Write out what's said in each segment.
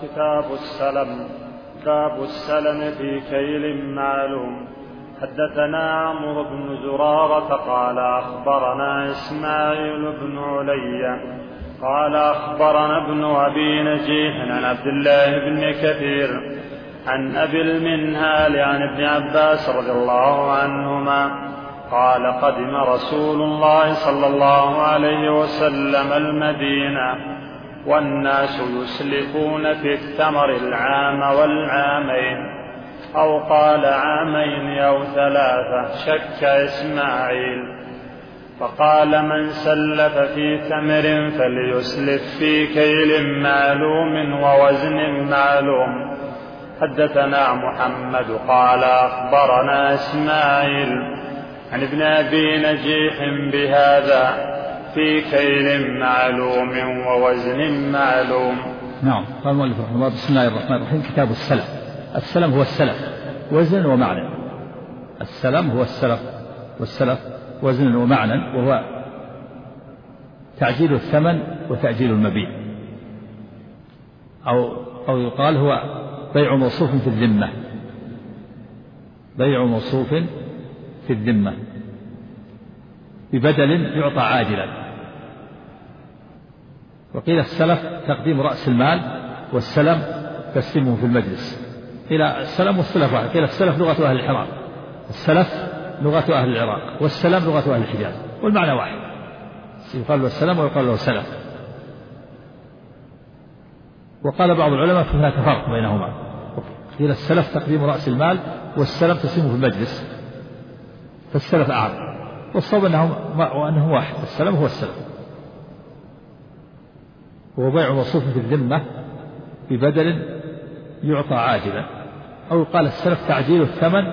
كتاب السلم. باب السلم في كيل معلوم. حدثنا عمرو بن زرارة قال أخبرنا إسماعيل بن علي قال أخبرنا ابن أبي نجيح عن عبد الله بن كثير عن أبي المنهال عن ابن عباس رضي الله عنهما قال قدم رسول الله صلى الله عليه وسلم المدينة والناس يسلفون في الثمر العام والعامين، أو قال عامين أو ثلاثة، شك إسماعيل، فقال من سلف في ثمر فليسلف في كيل معلوم ووزن معلوم. حدثنا محمد قال أخبرنا إسماعيل عن ابن أبي نجيح بهذا في كيل معلوم ووزن معلوم. نعم. قال المؤلف رحمه الله: بسم الله الرحمن الرحيم. كتاب السلم. السلم هو السلف وزن ومعنى. السلم هو السلف والسلف وزن ومعنى، وهو تعجيل الثمن وتأجيل المبيع، أو يقال هو بيع موصوف في الذمة. بيع موصوف في الذمة ببدل يعطى عاجلا. وقيل السلف تقديم رأس المال، والسلم تسليمه في المجلس. قيل السلم والسلف واحد. قيل السلف لغة أهل العراق، السلف لغة أهل العراق، والسلم لغة أهل الحجاز، والمعنى واحد، يقال له السلم ويقال له سلف. وقال بعض العلماء فيها تفرق بينهما. قيل السلف تقديم رأس المال، والسلم تسليمه في المجلس، فالسلف أعظم. والصواب أنه واحد، السلم هو السلف، هو بيع موصوف في الذمة ببدل يعطى عاجلا. أو قال السلف تعجيل الثمن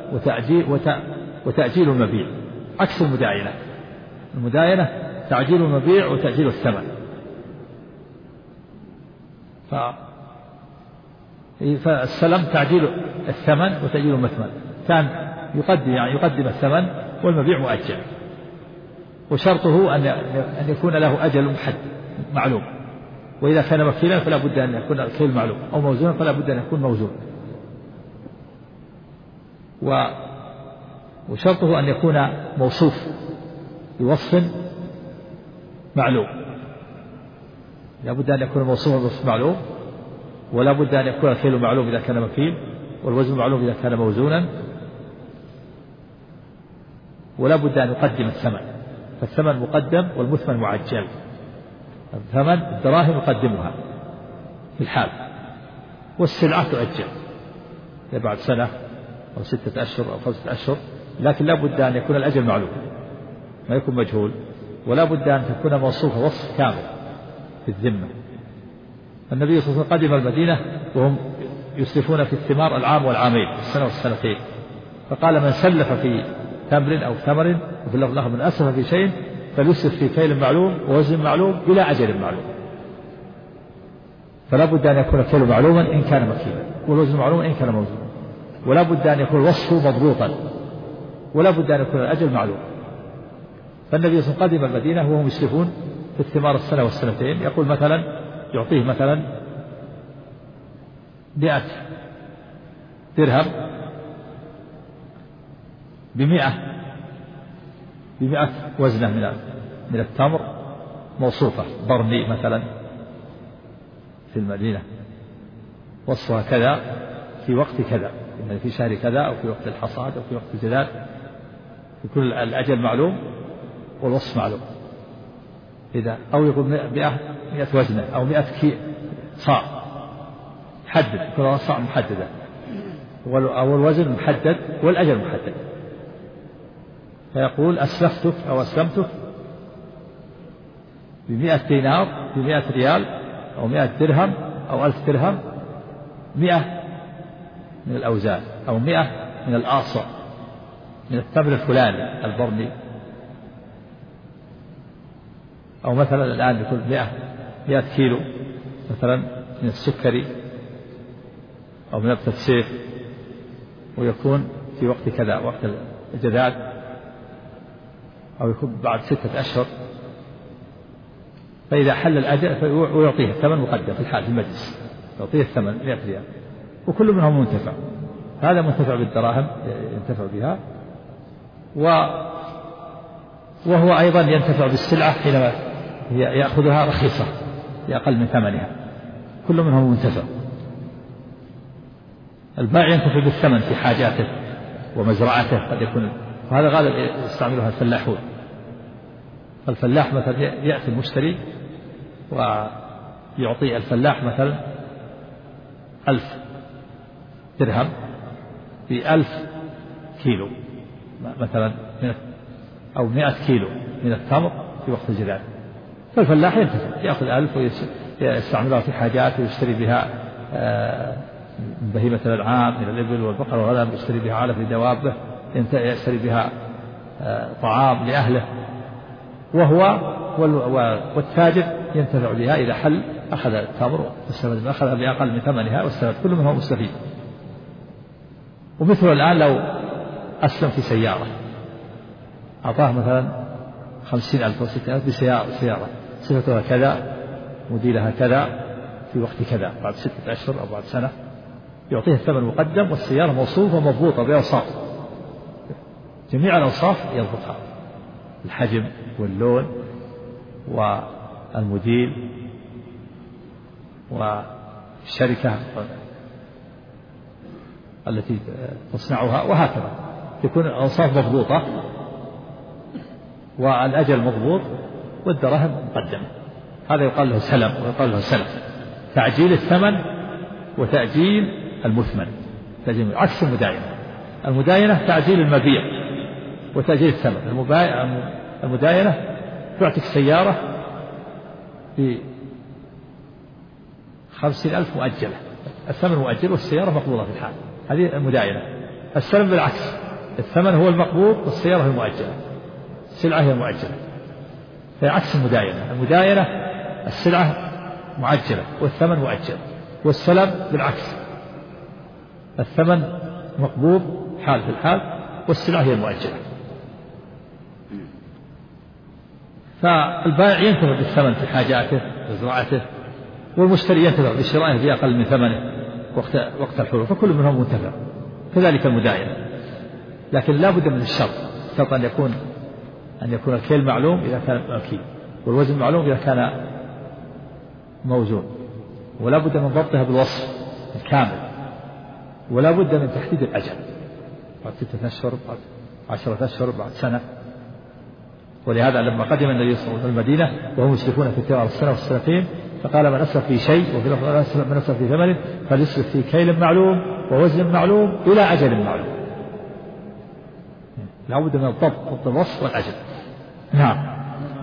وتأجيل المبيع، عكس المداينة. المداينة تعجيل المبيع وتأجيل الثمن. فالسلم تعجيل الثمن وتأجيل المثمن، كان يقدم الثمن والمبيع مؤجل، وشرطه أن يكون له أجل معلوم. وإذا كان مكيلا فلا بد أن يكون الكيل معلوم، أو موزونا فلا بد أن يكون موزون. وشرطه أن يكون موصوف بوصف معلوم. لا بد أن يكون موصوفا بوصف معلوم، ولا بد أن يكون الكيل معلوم إذا كان مكيل، والوزن معلوم إذا كان موزونا، ولا بد أن يقدم الثمن، فالثمن مقدم والمثمن معجل. الثمن الدراهم يقدمها في الحال، والسلعة تؤجل بعد سنة أو 6 أشهر أو 5 أشهر، لكن لا بد أن يكون الأجل معلوم، ما يكون مجهول، ولا بد أن تكون موصوفة وصف كامل في الذمة. النبي صلى الله عليه وسلم قدم المدينة وهم يسلفون في الثمار العام والعامين، السنة والسنتين، فقال من سلف في تمر أو ثمر، وفي اللفظ الآخر من أسلف في شيء فليسلف في كيل معلوم ووزن معلوم بلا أجل معلوم. فلا بد أن يكون الكيل معلوما إن كان مكيلا، والوزن معلوما إن كان موزونا، ولا بد أن يكون الوصف مضبوطا، ولا بد أن يكون الأجل معلوم. فالنبي صلى الله عليه وسلم قدم المدينة وهم يسلفون في الثمار السنة والسنتين، يقول مثلا يعطيه مثلا 100 درهم ب100 وزنة من التمر موصوفة برني مثلا في المدينة، وصفها كذا في وقت كذا، يعني في شهر كذا، أو في وقت الحصاد، أو في وقت الجذاذ، في كل الأجل معلوم والوصف معلوم. إذا أو يقول 100 وزنة أو 100 صاع، حدد كل صاع محددة، أو الوزن محدد والأجل محدد. فيقول أسلفتك أو أسلمتك ب100 دينار، ب100 ريال، أو 100 درهم، أو 1000 درهم، 100 من الأوزان، أو 100 من الآصع من التمر الفلاني البرني. أو مثلا الآن يقول 100 كيلو مثلا من السكري أو من نبتة السيف، ويكون في وقت كذا، وقت الجذاذ، أو يكون بعد 6 أشهر. فإذا حل الأجل ويعطيه الثمن مقدم في الحال في المجلس، يعطيه الثمن 100 ريال، وكل منهم منتفع. هذا منتفع بالدراهم ينتفع بها، وهو أيضا ينتفع بالسلعة حينما يأخذها رخيصة بأقل من ثمنها، كل منهم منتفع. البائع ينتفع بالثمن في حاجاته ومزرعته قد يكون، وهذا غالب يستعملها الفلاحون. الفلاح مثلا يأتي المشتري ويعطي الفلاح مثلا 1000 درهم ب1000 كيلو مثلا أو 100 كيلو من التمر في وقت الجذاذ، فالفلاح ينتفع يأخذ 1000 ويستعملها في حاجات ويشتري بها بهيمة الأنعام من الإبل والبقر والغنم، يشتري بها علف لدوابه، يشتري بها طعام لأهله، والتاجر ينتفع بها إذا حل أخذ التمر واستفاد، أخذ بأقل من ثمنها واستفاد، كل منهم مستفيد. ومثل الآن لو أسلم في سيارة أعطاه مثلا 50,000 أو 60,000 بسيارة صفتها كذا موديلها كذا في وقت كذا بعد 6 أشهر أو بعد سنة، يعطيه الثمن مقدم والسيارة موصوفة ومضبوطة بأوصاف، جميع الأوصاف يضبطها، الحجم واللون والموديل والشركة التي تصنعها، وهكذا تكون الأوصاف مضبوطة والأجل مضبوط والدراهم مقدمة. هذا يقال له سلم ويقال له سلف، تعجيل الثمن وتأجيل المثمن، عكس المداينة. المداينة تعجيل المبيع وتأجيل الثمن. المداينة تعطيك سيارة ب50,000 مؤجلة، الثمن مؤجل والسيارة مقبوضة في الحال، هذه المداينة. السلم بالعكس، الثمن هو المقبوض والسيارة هي المؤجلة، السلعة هي المؤجلة، في عكس المداينة. المداينة السلعة معجلة والثمن مؤجل، والسلم بالعكس، الثمن مقبوض حال في الحال والسلعة هي المؤجلة. فالبائع ينتفع بالثمن في حاجاته وزراعته، والمشتري ينتفع بشرائه بأقل من ثمنه وقت الحلول، فكل منهم منتفع. كذلك المداينة، لكن لا بد من الشرط أن يكون الكيل معلوم إذا كان مكيل، والوزن معلوم إذا كان موزون، ولا بد من ضبطها بالوصف الكامل، ولا بد من تحديد الأجل بعد 6 أشهر، بعد 10 أشهر، بعد سنة. ولهذا لما قدم النبي صلى الله عليه وسلم المدينة وهم يسرفون في التمر السنة والسنتين، فقال من أسرف في شيء، وفي لفظ من أسرف في ثمن فليسرف في كيل معلوم ووزن معلوم إلى أجل معلوم. لا بد من الضبط، ضبط الوصف والأجل. نعم.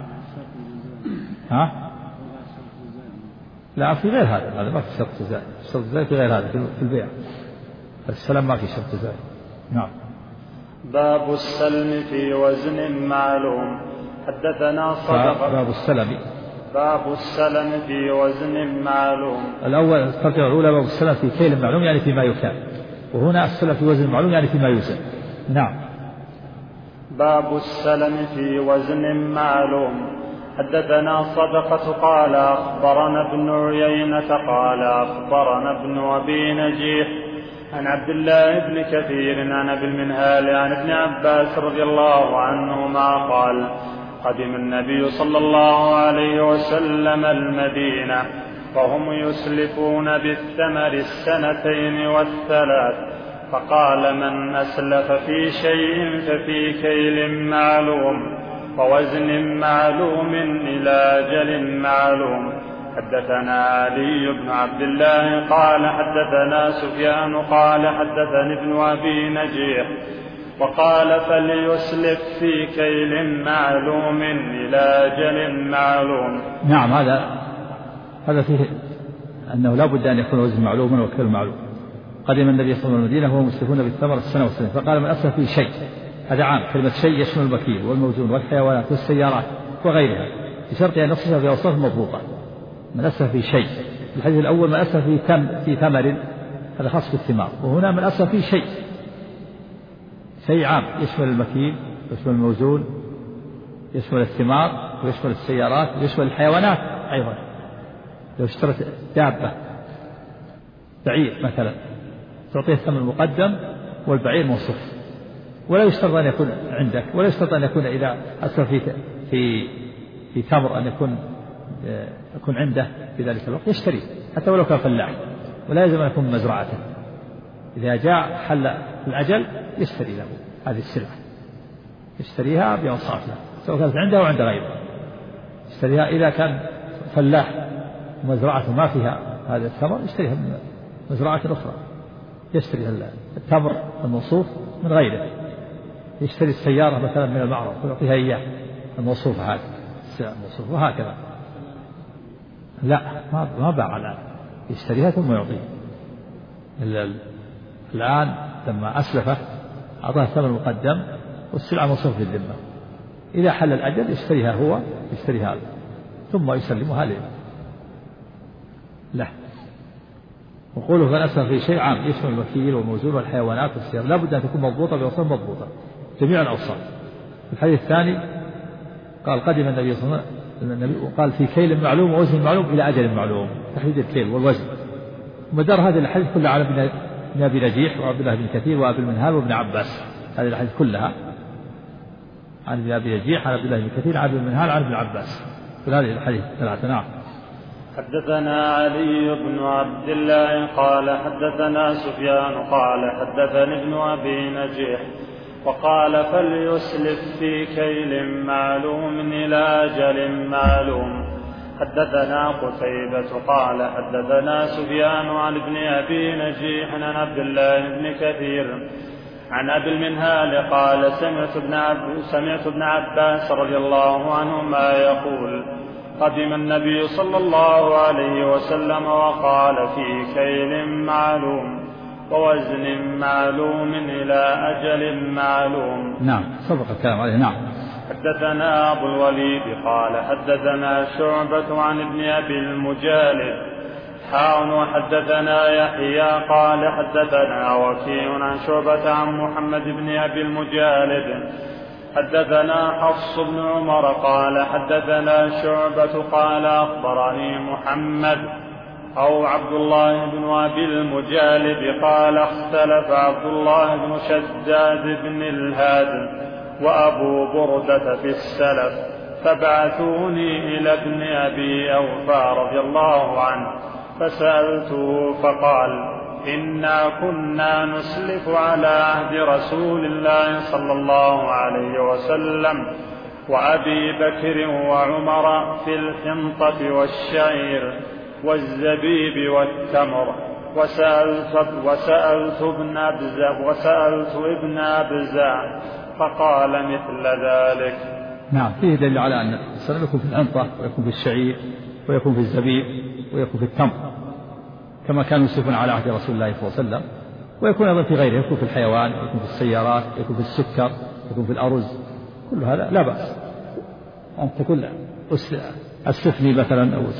لا في غير هذا ما في شرط جزائي، الشرط الجزائي في غير هذا في البيع، السلم ما في شرط جزائي. نعم. باب السلم في وزن معلوم. حدثنا صدقة. باب السلم في وزن معلوم. الأول الترجمة الأولى باب السلم في كيل معلوم يعني فيما يكال، وهنا السلم في وزن معلوم يعني فيما يوزن. نعم. باب السلم في وزن معلوم. حدثنا صدقة قال أخبرنا ابن عيينة قال أخبرنا ابن أبي نجيح عن عبد الله بن كثير عن أبي المنهال عن ابن عباس رضي الله عنهما قال قدم النبي صلى الله عليه وسلم المدينة وهم يسلفون بالثمر 2 والثلاث، فقال من أسلف في شيء ففي كيل معلوم ووزن معلوم إلى أجل معلوم. حدثنا علي بن عبد الله قال حدثنا سفيان قال حدثني ابن أبي نجيح وقال فليسلف في كيل معلوم إلى أجل معلوم. نعم. هذا فيه أنه لا بد أن يكون وزن معلوما وكيل معلوم. قدم النبي صلى الله عليه وسلم المدينة وهو مسلفون بالثمر 1 والسنة، فقال من أسلف في شيء، هذا عام، كلمة شيء يشمل المكيل والموزون والحيوانات والسيارات وغيرها بشرط أن يصفها بأوصاف مضبوطة. من أسلف في شيء، الحديث الأول من أسلف في ثمر، هذا خاص بالثمار، وهنا من أسلف في شيء عام يشمل المكيل ويشمل الموزون، يشمل الثمار ويشمل السيارات ويشمل الحيوانات أيضا. لو اشترت دابة بعير مثلا تعطيه الثمن المقدم والبعير موصوف، ولا يشترط أن يكون عندك، ولا يشترط أن يكون إذا أسر في تمر أن يكون عنده في ذلك الوقت يشتري حتى ولو كان فلاح، ولا يلزم أن يكون من مزرعته. إذا جاء حل الأجل يشتري له هذه السلعة، يشتريها بأوصافها سواء كانت عنده أو عند غيره. يشتريها إذا كان فلاح مزرعته ما فيها هذا التمر يشتريها من مزرعة أخرى، يشتري التمر الموصوف من غيره، يشتري السيارة مثلا من المعرض ويعطيها إياه الموصوفة هذه السلعة الموصوفة، وهكذا. لا ما باع الآن، يشتريها ثم يعطيه. الآن لما أسلفه أعطاه الثمن المقدم والسلعة موصوفة في الذمة، إذا حل الأجل يشتريها هو، يشتري هذا ثم يسلمها له. وقوله فنسخ في شيء عام يشمل الوكيل والموزون والحيوانات والسيارة، لا بد أن تكون مضبوطة بأوصاف مضبوطة جميع الأوصاف. في الحديث الثاني قال قدم النبي صلى الله عليه وسلم قال في كيل معلوم ووزن معلوم إلى أجل معلوم، تحديد الكيل والوزن. ومدار هذه الحديث كلها على ابن أبي نجيح وعبد الله بن كثير وأبي المنهال وابن عباس، هذه الحديث كلها عن ابن أبي نجيح عن عبد الله بن كثير عن ابي المنهال عن ابن عباس في هذه الحديث ثلاثة. نعم. حدثنا علي بن عبد الله قال حدثنا سفيان قال حدثني ابن أبي نجيح وقال فليسلف في كيل معلوم إلى أجل معلوم. حدثنا قتيبة قال حدثنا سفيان عن ابن أبي نجيح عن عبد الله بن كثير عن أبي المنهال قال سمعت ابن عباس رضي الله عنهما يقول قدم النبي صلى الله عليه وسلم وقال في كيل معلوم ووزن معلوم إلى أجل معلوم. نعم سبق الكلام عليه. نعم. حدثنا أبو الوليد قال حدثنا شعبة عن ابن أبي المجالد وحدثنا يحيى قال حدثنا وكيع عن شعبة عن محمد بن أبي المجالد حدثنا حفص بن عمر قال حدثنا شعبة قال أخبرني محمد أو عبد الله بن أبي المجالد قال اختلف عبد الله بن شداد بن الهاد وأبو بردة في السلف فبعثوني إلى ابن أبي أوفى رضي الله عنه فسألته فقال إنا كنا نسلف على عهد رسول الله صلى الله عليه وسلم وأبي بكر وعمر في الحنطة والشعير والزبيب والتمر وسألت ابن أبزة فقال مثل ذلك. نعم فيه دليل على أن السلف يكون في الحنطة ويكون في الشعير ويكون في الزبيب ويكون في التمر كما كانوا يسلفون على عهد رسول الله صلى الله عليه وسلم، ويكون أيضا في غيره، يكون في الحيوان، يكون في السيارات، يكون في السكر، يكون في الأرز، كل هذا لا بأس أن تكون السفني مثلا أو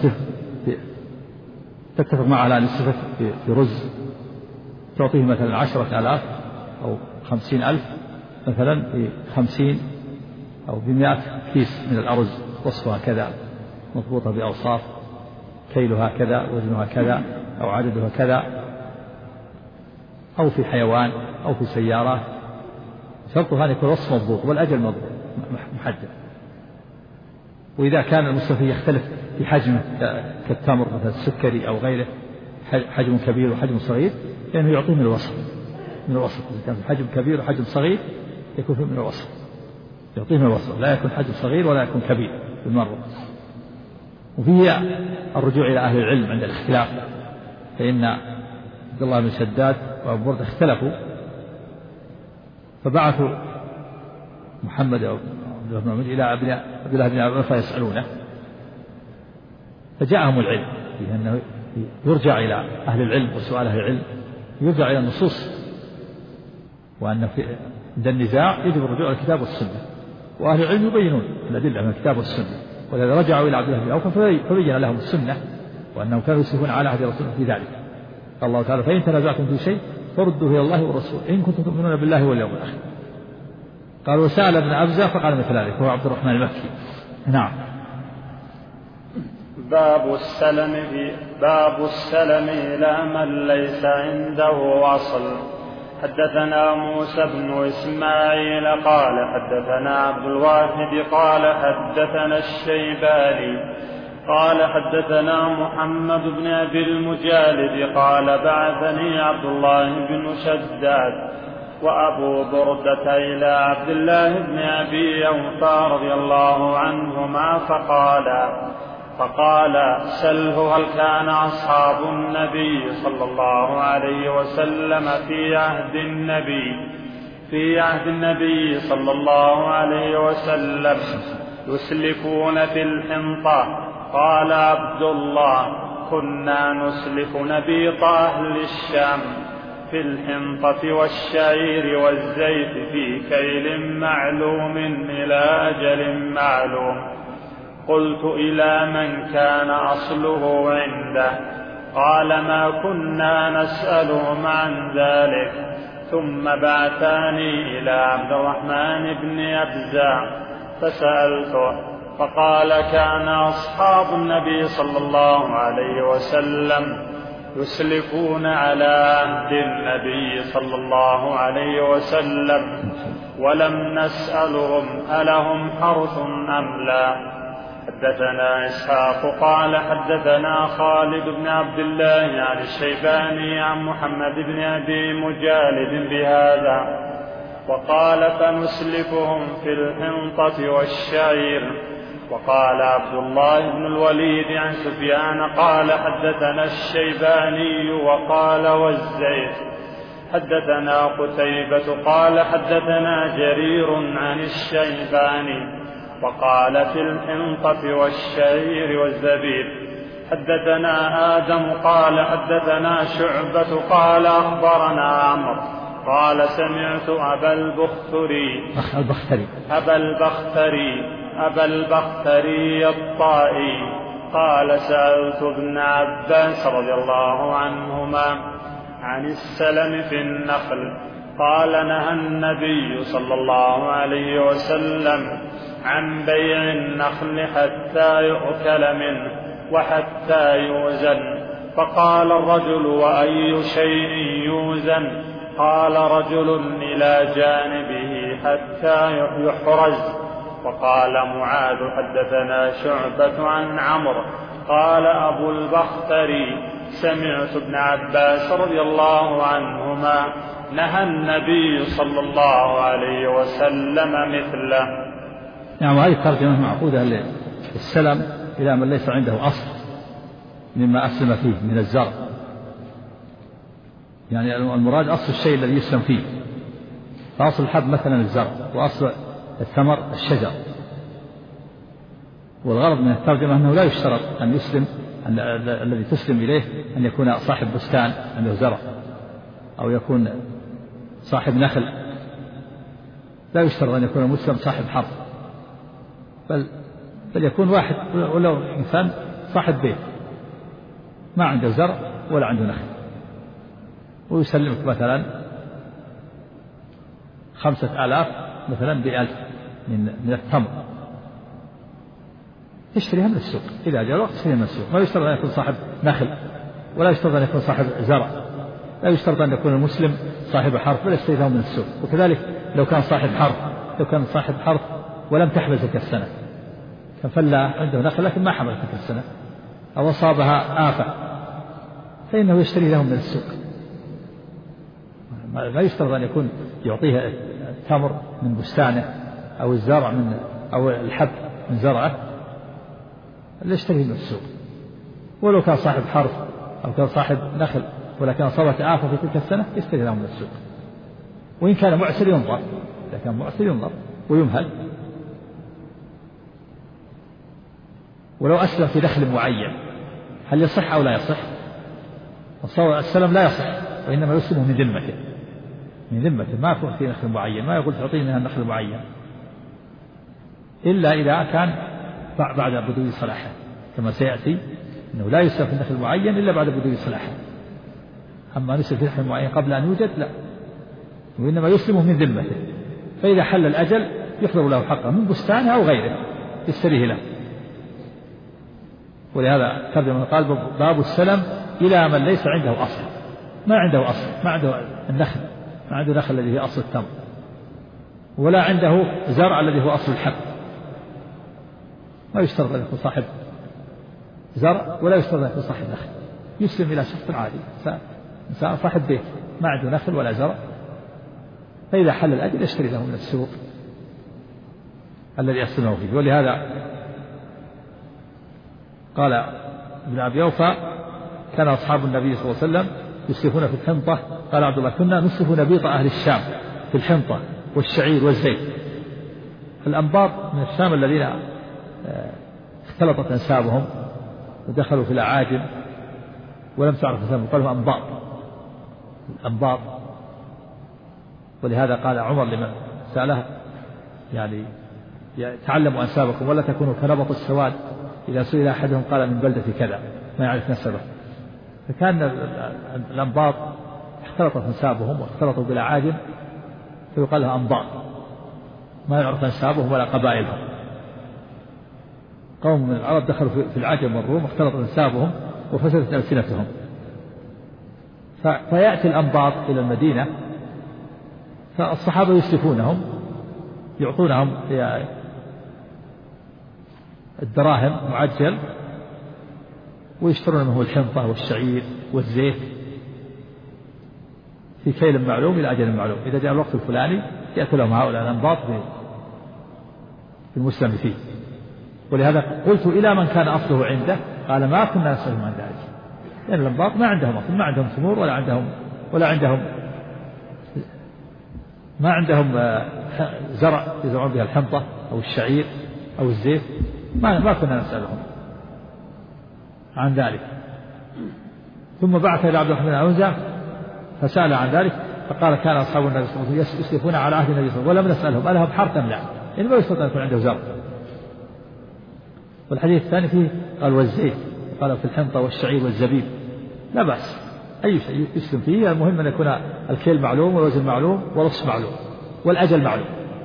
تتفق معه على أن السفن في رز تعطيه مثلا 10,000 أو 50,000 مثلا في 50 أو ب100 كيس من الأرز وصفها كذا مضبوطة بأوصاف، كيلها كذا وزنها كذا أو عددها كذا، أو في حيوان أو في سيارة، شرطها أن يكون وصف مضبوط والأجل مضبوط محدد. وإذا كان المستفيد يختلف في حجمه كالتمر مثل السكري أو غيره حجم كبير وحجم صغير لأنه يعطيه من الوصف إذا كان حجم كبير وحجم صغير يكون فيه من الوصف، يعطيه من الوصف، لا يكون حجم صغير ولا يكون كبير بالمرة. وفيه الرجوع إلى أهل العلم عند الاختلاف، فإن عبد الله بن شداد وأبو بردة اختلفوا فبعثوا محمد أو عبد الله بن إلى عبد الله بن عباس يسألونه، فجاءهم العلم في أنه يرجع إلى أهل العلم وسؤال أهل العلم، يرجع إلى النصوص، وأن في عند النزاع يجب الرجوع إلى الكتاب والسنة، وأهل العلم يبينون الأدلة من الكتاب والسنة. ولذا رجعوا إلى عبد الله بن أوفى فبين لهم السنة وأنهم كانوا يسلفون على عهد رسول الله في ذلك. قال الله تعالى فإن تنازعتم في شيء فردوه إلى الله والرسول إن كنتم تؤمنون بالله واليوم الآخر. قال وسأل ابن أبزة فقال مثل ذلك، وهو عبد الرحمن المكي. نعم. باب السلم إلى من ليس عنده أصل. حدثنا موسى بن إسماعيل قال حدثنا عبد الواحد قال حدثنا الشيباني قال حدثنا محمد بن أبي المجالد قال بعثني عبد الله بن شداد وأبو بردة إلى عبد الله بن أبي أوفى رضي الله عنهما فقال سله هل كان أصحاب النبي صلى الله عليه وسلم في عهد النبي صلى الله عليه وسلم يسلكون في الحنطة؟ قال عبد الله كنا نسلك نبيط أهل الشام في الحنطة والشعير والزيت في كيل معلوم إلى أجل معلوم. قلت إلى من كان أصله عنده؟ قال ما كنا نسألهم عن ذلك. ثم بعثاني إلى عبد الرحمن بن أبزع فسألته فقال كان أصحاب النبي صلى الله عليه وسلم يسلكون على عهد النبي صلى الله عليه وسلم ولم نسألهم ألهم حرث أم لا. حدثنا إسحاق قال حدثنا خالد بن عبد الله عن الشيباني عن محمد بن أبي مجالد بهذا وقال فنسلكهم في الحنطة والشعير. وقال عبد الله بن الوليد عن سفيان قال حدثنا الشيباني وقال والزيت. حدثنا قتيبة قال حدثنا جرير عن الشيباني وقال في الحنطة والشعير والزبيب. حدثنا آدم قال حدثنا شعبة قال أخبرنا عمرو قال سمعت أبا البختري الطائي قال سألت ابن عباس رضي الله عنهما عن السلم في النخل قال نهى النبي صلى الله عليه وسلم عن بيع النخل حتى يؤكل منه وحتى يوزن. فقال الرجل وأي شيء يوزن؟ قال رجل إلى جانبه حتى يحرز. وقال معاذ حدثنا شعبة عن عمرو قال أبو البختري سمعت ابن عباس رضي الله عنهما نهى النبي صلى الله عليه وسلم مثله. نعم. هذه الترجمة معقودة للسلم إلى من ليس عنده أصل مما أسلم فيه من الزرع، يعني المراد أصل الشيء الذي يسلم فيه. فأصل الحب مثلا الزرع وأصل الثمر الشجر. والغرض من الترجمة أنه لا يشترط أن يسلم الذي تسلم إليه أن يكون صاحب بستان عنده زرع أو يكون صاحب نخل، لا يشترط أن يكون المسلم صاحب حرث، بل يكون واحد ولو إنسان صاحب بيت ما عنده زرع ولا عنده نخل ويسلمك مثلا 5,000 مثلا ب1,000 من التمر تشتريها من السوق، إذا جاء الوقت تشتريها من السوق. ما يشترط أن يكون صاحب نخل ولا يشترط أن يكون صاحب زرع، لا يشترط أن يكون المسلم صاحب حرث بل يشتريها من السوق. وكذلك لو كان صاحب حرث ولم تحمل تلك السنة، ففل عنده نخل لكن ما حمل تلك السنة أو أصابها آفة فإنه يشتري له من السوق. ما يشترط أن يكون يعطيه التمر من بستانه أو الزرع أو الحب من زرعه، اللي يشتريه من السوق. ولو كان صاحب حرث أو كان صاحب نخل ولكن أصابت آفة في تلك السنة يشتري له من السوق. وإن كان معسر ينظر، إذا كان معسر ينظر ويمهل. ولو أسلم في دخل معين هل يصح أو لا يصح؟ السلم لا يصح، وإنما يسلمه من ذمته ما يكون في نخل معين، ما يقول تعطيني منها النخل معين إلا إذا كان بعد بدو صلاحه، كما سيأتي أنه لا يسلم في النخل معين إلا بعد بدو صلاحه. أما نسلم في نخل معين قبل أن يوجد لا، وإنما يسلمه من ذمته. فإذا حل الأجل يحضر له حقه من بستانه أو غيره يشتريه له. ولهذا ترجمة قال باب السلم إلى من ليس عنده أصل، ما عنده أصل، ما عنده النخل، ما عنده نخل الذي هي أصل التمر، ولا عنده زرع الذي هو أصل الحب. ما يشترط أن يكون صاحب زرع ولا يشترط أن يكون صاحب نخل، يسلم إلى شخص عادي إنسان صاحب بيت ما عنده نخل ولا زرع، فإذا حل الأجل يشتري له من السوق الذي يسلمه فيه. ولهذا قال ابن أبي أوفى كان أصحاب النبي صلى الله عليه وسلم يسلفون في الحنطة. قال عبد الله كنا نسلف نبيط أهل الشام في الحنطة والشعير والزيت. الأنباط من الشام الذين اختلطت أنسابهم ودخلوا في الأعاجم ولم تعرف أنسابهم، قالوا أنباط، الأنباط. ولهذا قال عمر لمن سأله يعني تعلموا أنسابكم ولا تكونوا كنبط السواد، إذا سئل أحدهم قال من بلدة كذا ما يعرف نسبه. فكان الأنباط اختلطت أنسابهم واختلطوا بالأعاجم فيقال لها أنباط، ما يعرف أنسابهم ولا قبائلهم. قوم من العرب دخلوا في العجم والروم واختلطت أنسابهم وفسدت ألسنتهم، فيأتي الأنباط إلى المدينة فالصحابة يسلفونهم، يعطونهم الدراهم معجل ويشترون منه الحنطة والشعير والزيت في كيل معلوم إلى أجل معلوم. إذا جاء الوقت الفلاني يأتي لهم هؤلاء الأنباط في المسلم فيه. ولهذا قلت إلى من كان أصله عنده، قال ما كنا نسألهم عن ذلك، لأن الأنباط ما عندهم أصل، ما عندهم ثمور ما عندهم زرع يزرعون بها الحنطة أو الشعير أو الزيت، ما كنا نسألهم عن ذلك. ثم بعث إلى عبد الرحمن بن عوزة فسأل عن ذلك فقال كان أصحاب النبي صلى الله عليه وسلم يسلفون على عهد النبي صلى الله عليه وسلم ولم نسألهم ألهم حرث أم لا، يعني ما يستطيع أن يكون عنده زرع. والحديث الثاني فيه قال والزيت، قال في الحنطة والشعير والزبيب لا بأس، أي شيء يسلم فيه، المهم أن يكون الكيل معلوم والوزن معلوم والرص معلوم والأجل معلوم.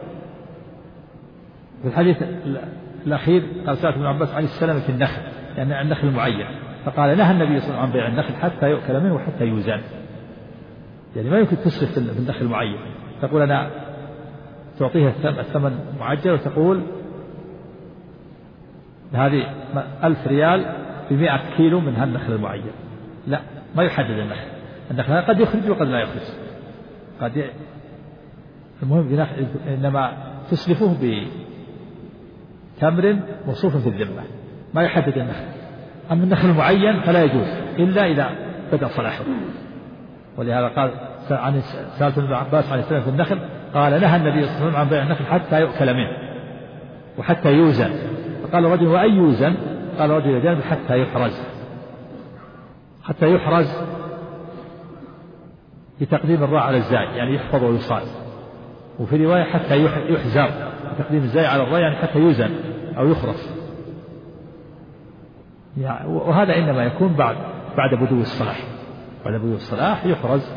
في الحديث الأخير قال سألت ابن عباس عن السلم في النخل، يعني النخل المعين، فقال نهى النبي صلى الله عليه وسلم عن بيع النخل حتى يؤكل منه وحتى يوزن، يعني ما يمكن تصرف في النخل المعين، تقول أنا تعطيها الثمن معجل وتقول هذه 1000 ريال ب100 كيلو من هالنخل المعين، لا، ما يحدد النخل قد يخرج وقد لا يخرج، المهم إنما تسلفه بتمر مصروف في الذمة، ما يحدد النخل. أما النخل المعين فلا يجوز إلا إذا بدأ صلاحه. ولهذا قال سألت ابن عباس عن السلم في النخل، قال نهى النبي صلى الله عليه وسلم عن بيع النخل حتى يؤكل منه وحتى يوزن. فقال الرجل وأي يوزن؟ قال الرجل يجانب حتى يحرز بتقديم الراء على الزاي، يعني يحفظ ويصان. وفي رواية حتى يحزر بتقديم الزاي على الراء، يعني حتى يوزن أو يخرص، يعني وهذا إنما يكون بعد بدو الصلاح. بعد بدو الصلاح يحرز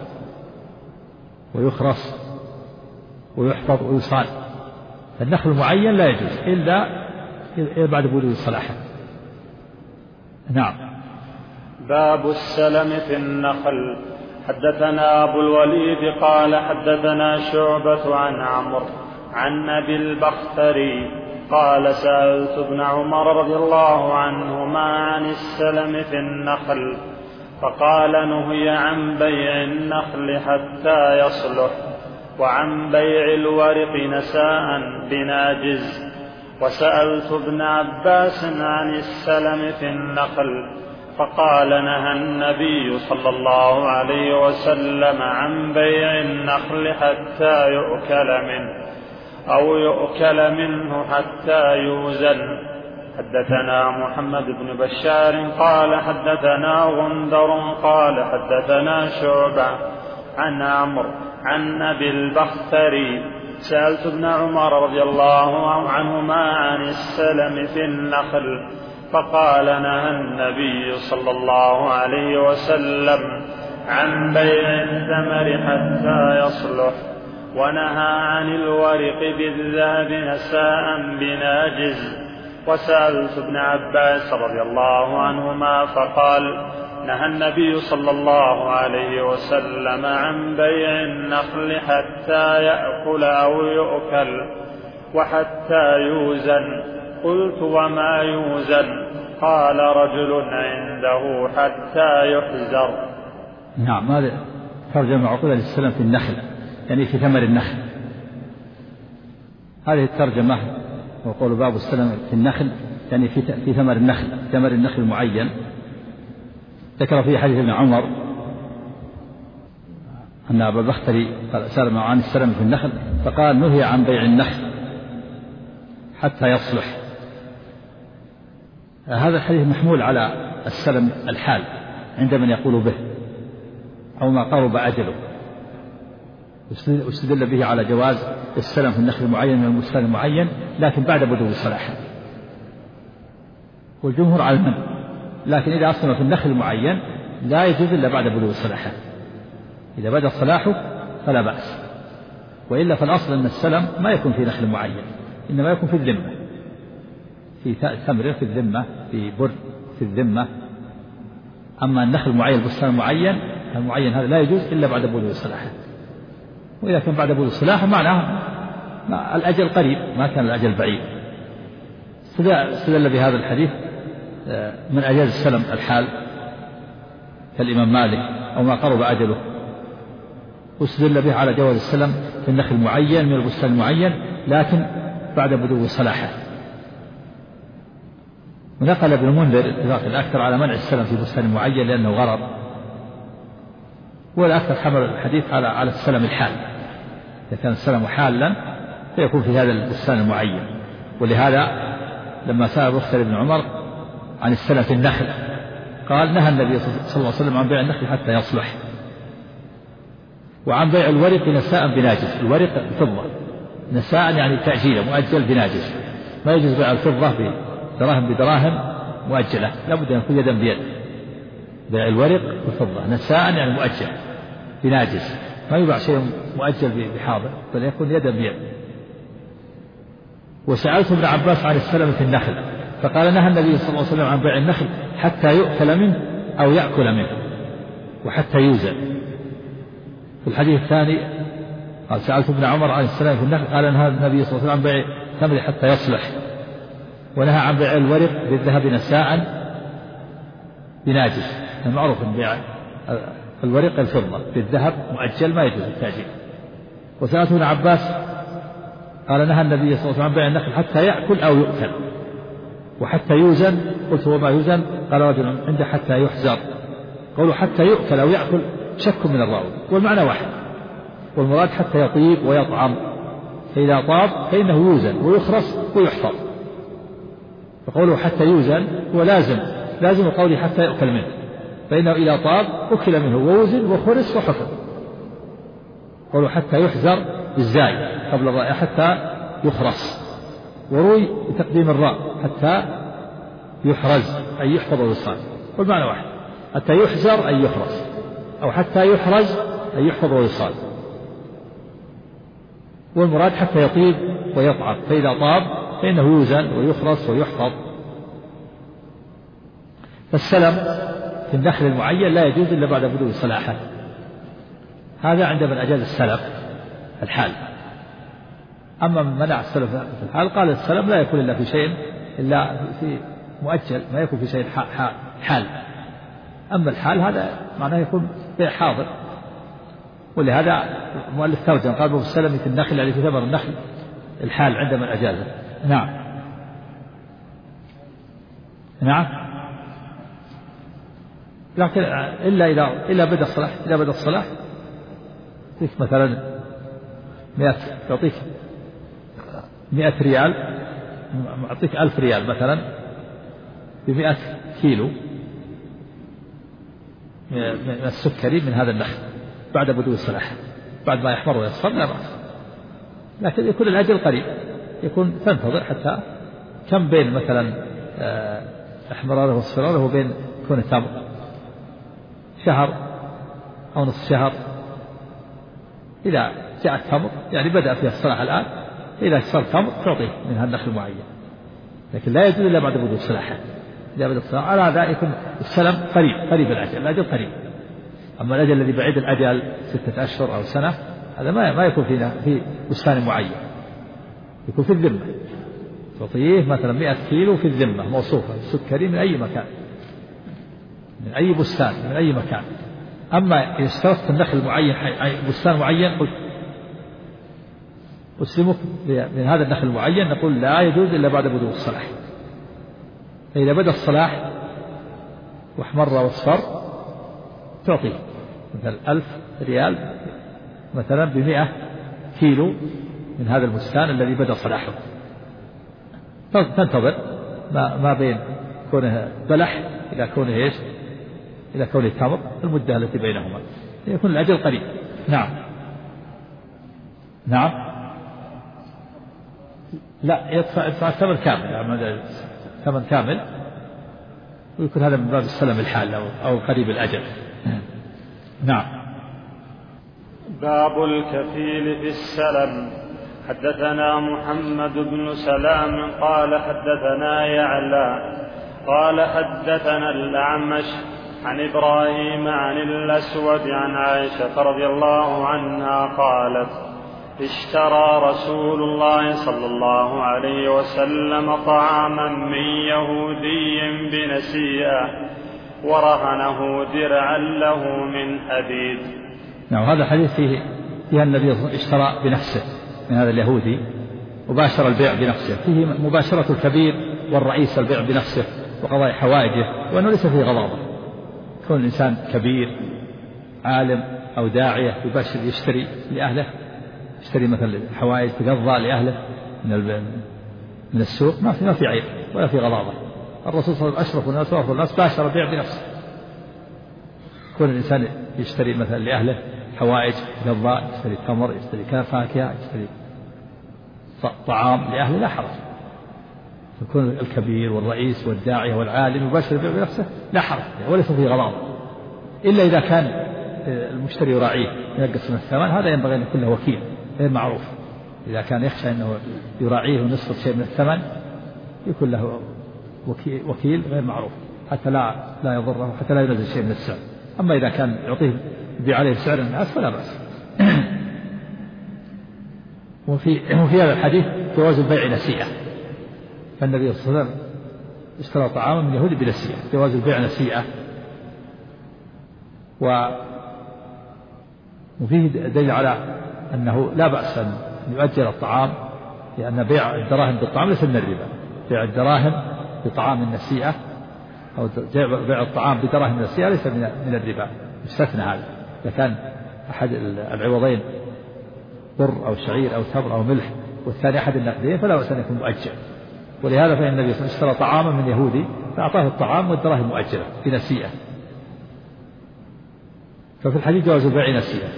ويخرص ويحفظ ويصان. النخل المعين لا يجوز إلا بعد بدو الصلاح. نعم. باب السلم في النخل. حدثنا أبو الوليد قال حدثنا شعبة عن عمرو عن أبي البختري قال سألت ابن عمر رضي الله عنهما عن السلم في النخل فقال نهي عن بيع النخل حتى يصلح وعن بيع الورق نساء بناجز. وسألت ابن عباس عن السلم في النخل فقال نهى النبي صلى الله عليه وسلم عن بيع النخل حتى يؤكل منه أو يؤكل منه حتى يوزن. حدثنا محمد بن بشار قال حدثنا غندر قال حدثنا شعبة عن عمرو عن أبي البختري سألت ابن عمر رضي الله عنهما عن السلم في النخل فقال نهى النبي صلى الله عليه وسلم عن بيع الثمر حتى يصلح ونهى عن الورق بالذهب نساء بناجز. وسألت ابن عباس رضي الله عنهما فقال: نهى النبي صلى الله عليه وسلم عن بيع النخل حتى يأكل أو يؤكل وحتى يوزن. قلت: وما يوزن؟ قال: رجل عنده حتى يحزر. نعم، هذا ترجمة عقودة للسلم في النخل، يعني في ثمر النخل. هذه الترجمة وقول باب السلم في النخل يعني في ثمر النخل، ثمر النخل المعين. ذكر في حديث ابن عمر أن أبا البختري سأل عن السلم في النخل فقال: نهي عن بيع النخل حتى يصلح. هذا الحديث محمول على السلم الحال عند من يقول به أو ما قرب أجله، واستدل به على جواز السلم في النخل المعين من البستان المعين لكن بعد بدو صلاحه، والجمهور على المنع، لكن إذا أسلم في النخل المعين لا يجوز إلا بعد بدو صلاحه. إذا بدأ صلاحه فلا بأس، وإلا فالأصل أن السلم ما يكون في نخل معين، إنما يكون في الذمة، في تمر في الذمة، في بر في الذمة. أما النخل المعين البستان المعين هذا لا يجوز إلا بعد بدو صلاحه، وإذا كان بعد بدو صلاحه معناه الأجل قريب، ما كان الأجل بعيد. استدل بهذا الحديث من أجاز السلم الحال كالإمام مالك أو ما قرب أجله، واستدل به على جواز السلم في النخل المعين من البستان المعين لكن بعد بدو صلاحه. ونقل ابن المنذر اتفاق الأكثر على منع السلم في بستان معين لأنه غرض، والأكثر حمل الحديث على السلم الحال، إذا كان السلم حالا فيكون في هذا البستان المعين. ولهذا لما سأل بختر بن عمر عن السلم في النخل قال: نهى النبي صلى الله عليه وسلم عن بيع النخل حتى يصلح، وعن بيع الورق نساء بناجز. الورق الفضة، نساء يعني تأجيل مؤجل بناجز، ما يجوز بيع الفضة بدراهم بدراهم مؤجلة، لابد أن يكون يدا بيد. بيع الورق والفضة نساء يعني مؤجل بناجز، ما يباع شيء مؤجل بحاضر بل يكون يدا بيد. وسألت ابن عباس عن السلم في النخل فقال: نهى النبي صلى الله عليه وسلم عن بيع النخل حتى يؤكل منه أو يأكل منه وحتى يوزن. في الحديث الثاني قال: سألت ابن عمر عن السلم في النخل قال: نهى النبي صلى الله عليه وسلم عن بيع التمر حتى يصلح، ونهى عن بيع الورق بالذهب نساء بناجز. المعروف أن بيع الورق الفضة بالذهب مؤجل ما يجوز التأجيل. وسألت ابن عباس قال: نهى النبي صلى الله عليه وسلم عن بيع النخل حتى يأكل أو يؤكل وحتى يوزن. قلت: وما يوزن؟ قال: رجل عنده حتى يحزر. قولوا حتى يؤكل أو يأكل شك من الراوي، والمعنى واحد، والمراد حتى يطيب ويطعم، فإذا طاب فإنه يوزن ويخرص ويحفظ. فقوله حتى يوزن هو لازم قوله حتى يؤكل منه، فإنه إذا طاب أكل منه ووزن وخرص وحفظ. قوله حتى يحزر بالزاي قبل الراء حتى يخرص، وروي بتقديم الراء حتى يحرز أي يحفظ ويصان، والمعنى واحد، حتى يحزر أي يخرص أو حتى يحرز أي يحفظ ويصان، والمراد حتى يطيب ويطعم، فإذا طاب فإنه يوزن ويخرص ويحفظ. فالسلم في النخل المعين لا يجوز إلا بعد بدو صلاحه، هذا عند من أجاز السلم الحال. أما من منع السلم في الحال قال: السلم لا يكون إلا في شيء إلا في مؤجل، ما يكون في شيء حال. أما الحال هذا معناه يكون بيع حاضر، ولهذا المؤلف ترجم قال: باب السلم في النخل يعني في ثمر النخل الحال عند من أجازه. نعم، لكن إلا بدأ الصلاح. إذا بدأ الصلاح يعطيك مثلا 100 ريال، يعطيك 1000 ريال مثلا ب100 كيلو من السكري من هذا النخل بعد بدو الصلاح، بعد ما يحمر ويصفر لا بأس، لكن يكون الأجل قريب، يكون تنتظر حتى كم بين مثلا احمراره واصفراره وبين كون التمر، شهر أو نصف شهر. إذا جاء التمر يعني بدأ فيها الصلاح الآن، إذا صار تمر تعطيه من هالنخل المعين. لكن لا يجوز إلا بعد بدو صلاحه. إذا بدأ الصلاح على هذا يكون السلم قريب الأجل، الأجل قريب. أما الأجل الذي بعيد الأجل 6 أشهر أو سنة هذا ما يكون في بستان معين، يكون في الذمة، تعطيه مثلا 100 كيلو في الذمة موصوفة سكري من أي مكان، من أي بستان، من أي مكان. أما إذا اشترطت النخل معين بستان معين قلت أسلمك من هذا النخل المعين، نقول لا يجوز إلا بعد بدو الصلاح. فإذا بدأ الصلاح واحمر واصفر تعطيه مثلا 1000 ريال مثلا ب100 كيلو من هذا البستان الذي بدأ صلاحه. تنتظر ما بين كونه بلح إلى كونه إيش؟ إلى كونه تمر، المدة التي بينهما يكون الأجل قريب. نعم. لا، يدفع الثمن كامل، ثمن كامل، ويكون هذا من باب السلم الحال أو قريب الأجل. نعم. باب الكفيل في السلم. حدثنا محمد بن سلام قال حدثنا يعلى قال حدثنا الأعمش عن إبراهيم عن الأسود عن عائشة رضي الله عنها قالت: اشترى رسول الله صلى الله عليه وسلم طعاما من يهودي بنسيئة ورهنه درعا له من حديد. نعم. هذا حديث فيه النبي اشترى بنفسه من هذا اليهودي وباشر البيع بنفسه، فيه مباشرة الكبير والرئيس البيع بنفسه وقضاء حوائجه، وأنه ليس فيه غضاضة. كون الإنسان كبير عالم أو داعية يباشر يشتري لأهله، يشتري مثلا حوائج تقضى لأهله من السوق، ما في عيب ولا في غضاضة. الرسول صلى الله عليه وسلم أشرف الناس وأفضل الناس باشر البيع بنفسه. كون الإنسان يشتري مثلا لأهله حوائج تقضى، يشتري تمر، يشتري فاكهة، يشتري طعام لأهله لا حرج. يكون الكبير والرئيس والداعية والعالم يباشر البيع بنفسه لا حرج وليس فيه غضاضة، إلا إذا كان المشتري يراعيه ينقص من الثمن، هذا ينبغي أن يكون له وكيل غير معروف. إذا كان يخشى أنه يراعيه ونصف شيء من الثمن يكون له وكيل غير معروف حتى لا يضره، حتى لا ينزل شيء من السعر. أما إذا كان يعطيه يبيع عليه سعر الناس فلا بأس. وفي هذا الحديث جواز البيع نسيئة، فالنبي صلى الله عليه وسلم اشترى طعاما من يهود بنسيئة، جواز البيع نسيئة. وفيه دليل على أنه لا بأس أن يؤجل الطعام، لأن بيع الدراهم بالطعام ليس من الربا. بيع الدراهم بطعام النسيئة أو بيع الطعام بدراهم النسيئة ليس من الربا، يستثنى هذا. إذا كان أحد العوضين بر أو شعير أو تمر أو ملح والثاني أحد النقدين فلا بأس أن يكون مؤجل. ولهذا فإن النبي صلى الله عليه وسلم اشترى طعاما من يهودي فأعطاه الطعام والدراهم مؤجلة بنسيئة، ففي الحديث جواز البيع نسيئة.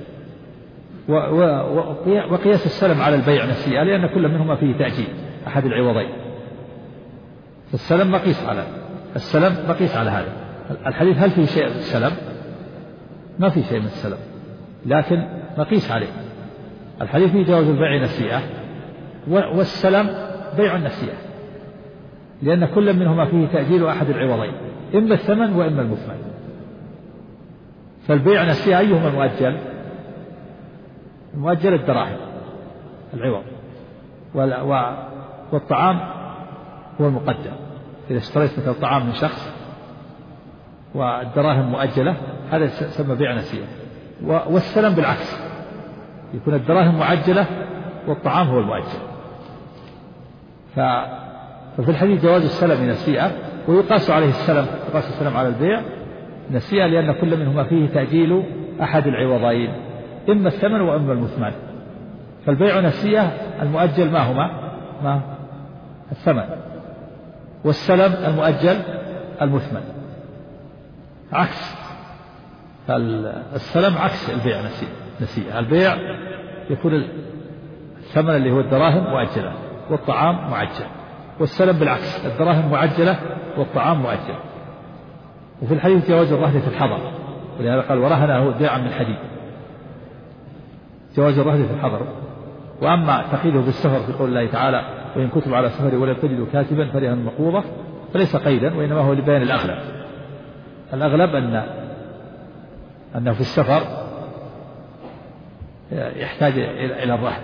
وقياس السلم على البيع نسيئة لأن كل منهما فيه تأجيل أحد العوضين، فالسلم مقيس على هذا الحديث. هل فيه شيء من السلم؟ ما في شيء من السلم، لكن مقيس عليه. الحديث فيه جواز البيع نسيئة، والسلم بيع النسيئة، لأن كل منهما فيه تأجيل أحد العوضين، إما الثمن وإما المثمن. فالبيع نسيئة أيهما المؤجل؟ المؤجل الدراهم العوض، والطعام هو المقدم. إذا اشتريت مثل طعام من شخص والدراهم مؤجلة هذا يسمى بيع نسيئة. والسلم بالعكس، يكون الدراهم معجلة والطعام هو المؤجل. ففي الحديث جواز السلم نسيئة، ويقاس عليه السلم على البيع نسيئة، لأن كل منهما فيه تأجيل أحد العوضين، إما الثمن وإما المثمن. فالبيع نسيئة المؤجل ما الثمن، والسلم المؤجل المثمن، عكس. فالسلم عكس البيع نسيئة. البيع يكون الثمن اللي هو الدراهم مؤجلة والطعام معجل، والسلم بالعكس، الدراهم معجلة والطعام مؤجل. وفي الحديث جواز الرهن في الحضر، ولهذا قال ورهنه درعا من حديد، جواز الرهن في الحضر. وأما تقييده بالسفر في قول الله تعالى وإن كتب على سفر ولم تجدوا كاتبا فرهن مقبوضة، فليس قيدا وإنما هو لبيان الأغلب. الأغلب أنه في السفر يحتاج إلى الرهن.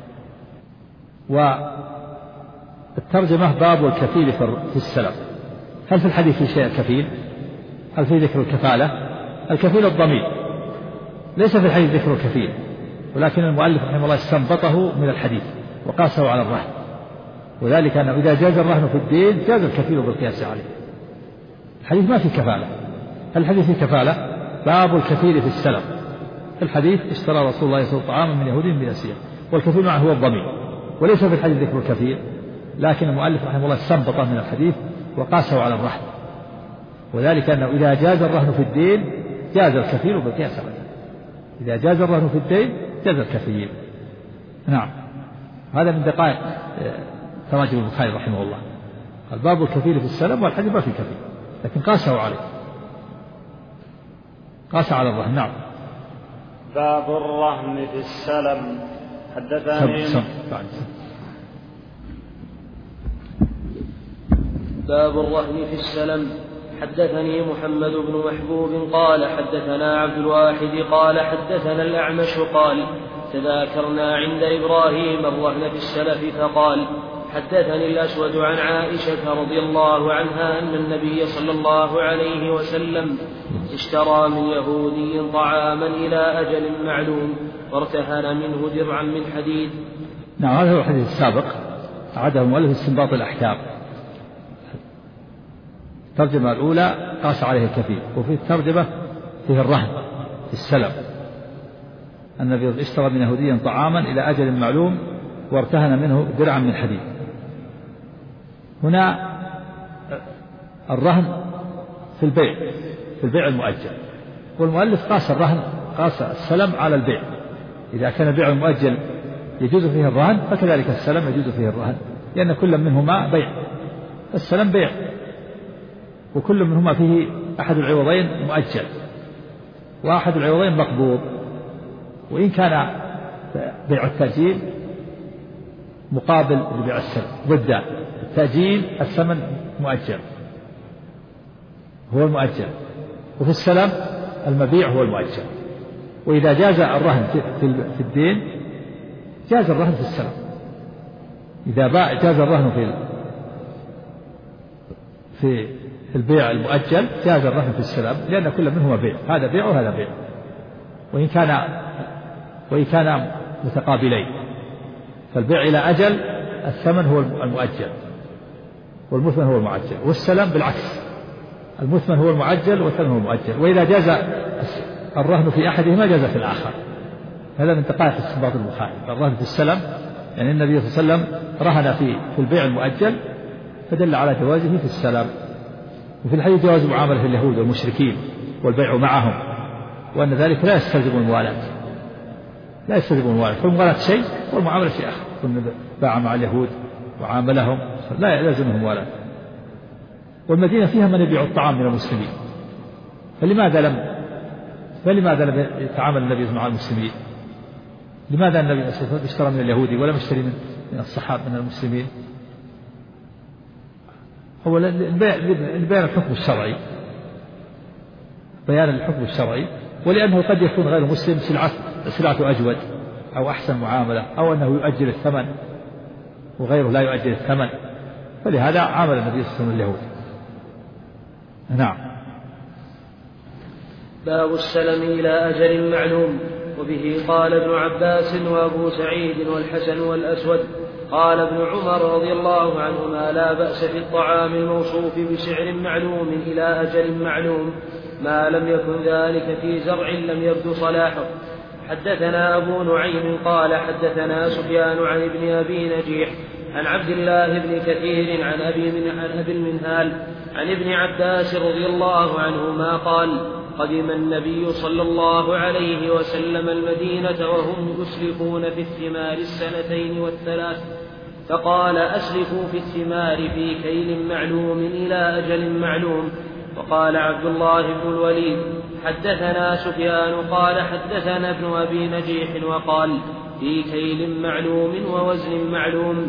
والترجمة باب الكفيل في السلم. هل في الحديث في شيء كفيل؟ هل في ذكر الكفالة؟ الكفيل الضمير، ليس في الحديث ذكر الكفيل، ولكن المؤلف رحمه الله استنبطه من الحديث وقاسه على الرهن، وذلك أنه إذا جاز الرهن في الدين جاز الكفيل بالقياس عليه. الحديث ما في كفالة. هل الحديث في كفالة؟ باب الكفيل في السلم. في الحديث اشترى رسول الله صلى الله عليه وسلم طعاما من يهودي بنسيئة، والكفيل معه هو الضمير، وليس في الحديث ذكر الكفيل، لكن المؤلف رحمه الله استنبطه من الحديث وقاسه على الرهن، وذلك أنه إذا جاز الرهن في الدين جاز الكفيل بالقياس عليه. إذا جاز الرهن في الدين جاز الكفيل. نعم، هذا من دقائق تراجم البخاري رحمه الله. الباب الكفيل في السلم، والحديث ما في كفيل، لكن قاسه عليه، قاس على الرهن. نعم. باب الرهن في السلم. حدثني باب الرهن في السلم. حدثني محمد بن محبوب قال حدثنا عبد الواحد قال حدثنا الأعمش قال تذاكرنا عند إبراهيم الرهن في السلف فقال حدثني الأسود عن عائشة رضي الله عنها أن النبي صلى الله عليه وسلم اشترى من يهودي طعاما إلى أجل معلوم وارتهن منه درعا من حديد. نعم، هذا هو الحديث السابق أعاده المؤلف استنباط الأحكام. الترجمة الأولى قاس عليه الكفيل، وفي الترجمة فيه الرهن في السلم. النبي اشترى من يهودي طعاما إلى أجل معلوم وارتهن منه درعا من حديد. هنا الرهن في البيع المؤجل، والمؤلف قاس الرهن، قاس السلم على البيع. إذا كان البيع المؤجل يجوز فيه الرهن فكذلك السلم يجوز فيه الرهن، لأن كل منهما بيع. السلم بيع، وكل منهما فيه أحد العوضين مؤجل وأحد العوضين مقبوض. وإن كان بيع التأجيل مقابل لبيع السلم، ضد التأجيل الثمن مؤجل هو المؤجل، وفي السلم المبيع هو المؤجل. وإذا جاز الرهن في الدين جاز الرهن في السلم. إذا جاز الرهن في البيع المؤجل جاز الرهن في السلم، لأن كل منهما بيع، هذا بيع وهذا بيع، وإن كان متقابلين. فالبيع إلى أجل الثمن هو المؤجل والمثمن هو المعجل، والسلم بالعكس، المثمن هو المعجل والثمن هو المؤجل. وإذا جاز الرهن في أحدهما جاز في الآخر. هذا من دقائق استنباط البخاري. الرهن في السلم يعني النبي صلى الله عليه وسلم رهن في البيع المؤجل فدل على جوازه في السلم. وفي الحديث جواز معاملة اليهود والمشركين والبيع معهم، وأن ذلك لا يستلزم الموالاة، لا يستلزم الموالاة، فالموالاة شيء والمعاملة شيء آخر. كنا باع مع اليهود وعاملهم لا يلزمهم موالاة. والمدينة فيها من يبيع الطعام من المسلمين، فلماذا لم يتعامل النبي مع المسلمين؟ لماذا النبي صلى الله عليه وسلم اشترى من اليهودي ولم يشتري من الصحابة من المسلمين؟ هو بيان الحكم الشرعي، بيان الحكم الشرعي، ولأنه قد يكون غير مسلم سلعته أجود أو أحسن معاملة، أو أنه يؤجل الثمن وغيره لا يؤجل الثمن، فلهذا عامل النبي صلى الله عليه وسلم اليهود. نعم. باب السلم إلى أجل معلوم. وبه قال ابن عباس وأبو سعيد والحسن والأسود. قال ابن عمر رضي الله عنهما لا بأس في الطعام الموصوف بسعر معلوم إلى أجل معلوم ما لم يكن ذلك في زرع لم يبدو صلاحه. حدثنا أبو نعيم قال حدثنا سفيان عن ابن أبي نجيح عن عبد الله بن كثير عن أبي المنهال عن ابن عباس رضي الله عنهما قال قدم النبي صلى الله عليه وسلم المدينة وهم يسلفون في الثمار السنتين والثلاث، فقال أسلفوا في الثمار في كيل معلوم إلى أجل معلوم. وقال عبد الله بن الوليد حدثنا سفيان قال حدثنا ابن أبي نجيح وقال في كيل معلوم ووزن معلوم.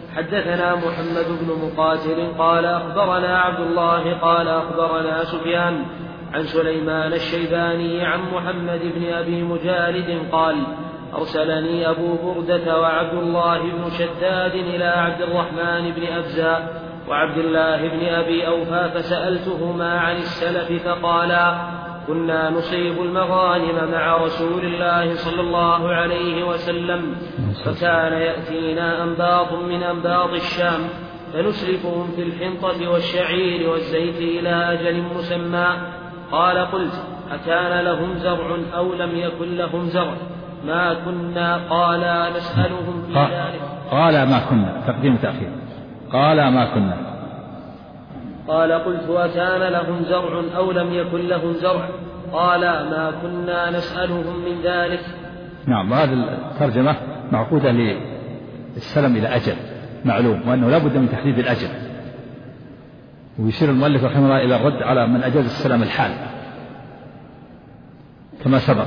حدثنا محمد بن مقاتل قال أخبرنا عبد الله قال أخبرنا سفيان عن سليمان الشيباني عن محمد بن أبي مجالد قال أرسلني أبو بردة وعبد الله بن شداد إلى عبد الرحمن بن أبزة وعبد الله بن أبي أوفى فسألتهما عن السلف فقالا كنا نصيب المغانم مع رسول الله صلى الله عليه وسلم فكان يأتينا أنباط من أنباط الشام فنسلفهم في الحنطة والشعير والزيت إلى أجل مسمى. قال قلت أكان لهم زرع أو لم يكن لهم زرع؟ ما كنا. قال نسألهم في ذلك. قال ما كنا، تقديم تأخير. قال ما كنا. قال قلت أكان لهم زرع أو لم يكن لهم زرع؟ قال ما كنا نسألهم من ذلك. نعم، وهذه الترجمة معقودة للسلم إلى أجل معلوم، وأنه لا بد من تحديد الأجل. ويشير المؤلف رحمه الله إلى الرد على من أجاز السلم الحال كما سبق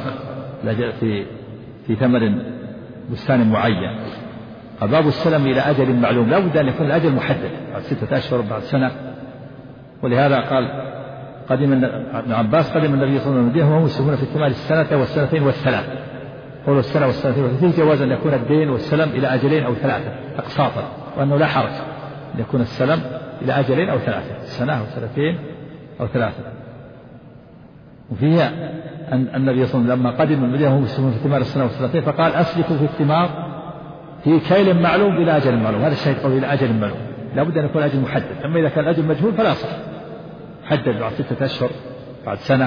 في ثمر بستان معين. باب السلم إلى أجل معلوم لا بد أن يكون الأجل محدد بعد 6 أشهر بعد سنة. ولهذا قال ابن عباس قدم النبي صلى الله عليه وسلم وهم يسلمون في اكتمال السنة والسنتين والثلاث. قولوا السنة والسنتين والثلاث جواز أن يكون الدين والسلم إلى أجلين أو 3 أقساطا، وأنه لا حرج أن يكون السلم إلى أجلين أو 3 سنة أو 2 أو 3. وفيها أن النبي صلى الله عليه وسلم لما قدم المدينة وهم يسلمون في اكتمال السنة والسنتين فقال أسلكوا في الثمار في كيل معلوم إلى أجل معلوم. هذا الشيء قوي إلى أجل معلوم، لا بد أن يكون أجل محدد. أما إذا كان الأجل مجهول فلا صح، حدد بعد 6 أشهر بعد سنة.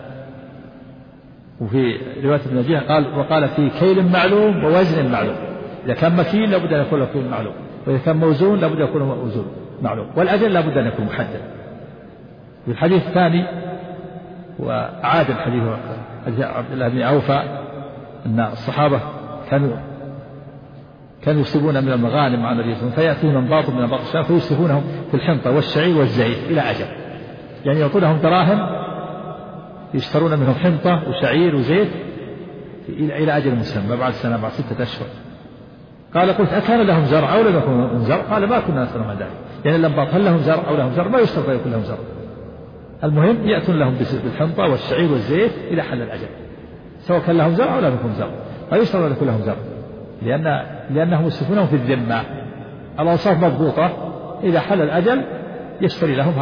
وفي رواية ابن نجيه وقال في كيل معلوم ووزن معلوم. إذا كان مكيل لا بد أن يكون له معلوم، وإذا كان موزون لا بد أن يكون موزون معلوم، والأجل لا بد أن يكون محدد. في الحديث الثاني وأعاد الحديث عبد الله بن أوفى أن الصحابة كانوا يسلبون من المغانم مع النبي صلى الله عليه وسلم فيأتيهم انباط من انباط الشام فيسلبونهم في الحنطة والشعير والزيت إلى أجل، يعني يعطونهم دراهم يشترون منهم حنطة وشعير وزيت إلى أجل مسمى بعد سنة بعد 6 أشهر. قال قلت أكان لهم زرع أو لم يكن لهم زرع؟ قال ما كنا نسأل عن ذلك، يعني الأنباط هل لهم زرع أو لهم زرع؟ ما يشترط أن يكون لهم زرع، المهم يأتون لهم بالحنطة والشعير والزيت إلى حل الأجل، سواء كان لهم زرع أو لم يكن زرع، ما يشترط أن يكون لهم زرع، لأنهم يسلفونهم في الذمة، الأوصاف مضبوطة، إذا حل الأجل يشتري لهم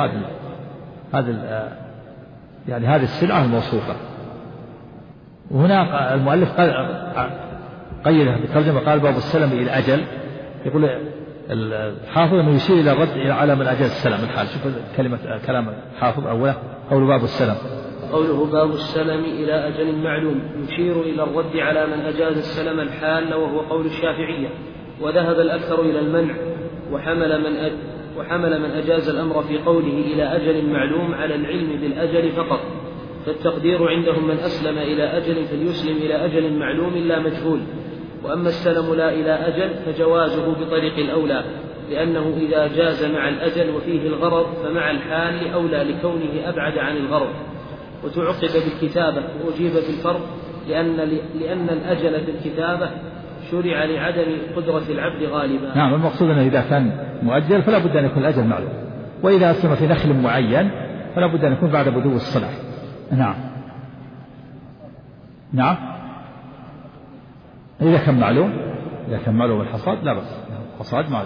هذه السلعة الموصوفة. وهنا المؤلف قيدها بالترجمة قال باب السلم إلى أجل. يقول الحافظ أنه يشير إلى الرد على من أجل السلم الحال. شوف كلام الحافظ أوله قول باب السلم، قوله باب السلم إلى أجل معلوم يشير إلى الرد على من أجاز السلم الحال، وهو قول الشافعية، وذهب الأكثر إلى المنع، وحمل من أجاز الأمر في قوله إلى أجل معلوم على العلم بالأجل فقط، فالتقدير عندهم من أسلم إلى أجل فليسلم إلى أجل معلوم لا مجهول. وأما السلم لا إلى أجل فجوازه بطريق الأولى، لأنه إذا جاز مع الأجل وفيه الغرض فمع الحال أولى لكونه أبعد عن الغرض. وتعقب بالكتابة وأجيب بالفرض لأن الأجل في الكتابة شرع لعدم قدرة العبد غالبا. نعم، المقصود أنه إذا كان مؤجل فلا بد أن يكون الأجل معلوم، وإذا أسلم في نخل معين فلا بد أن يكون بعد بدو الصلاح. نعم إذا كان معلوم الحصاد لا بأس، الحصاد معلوم.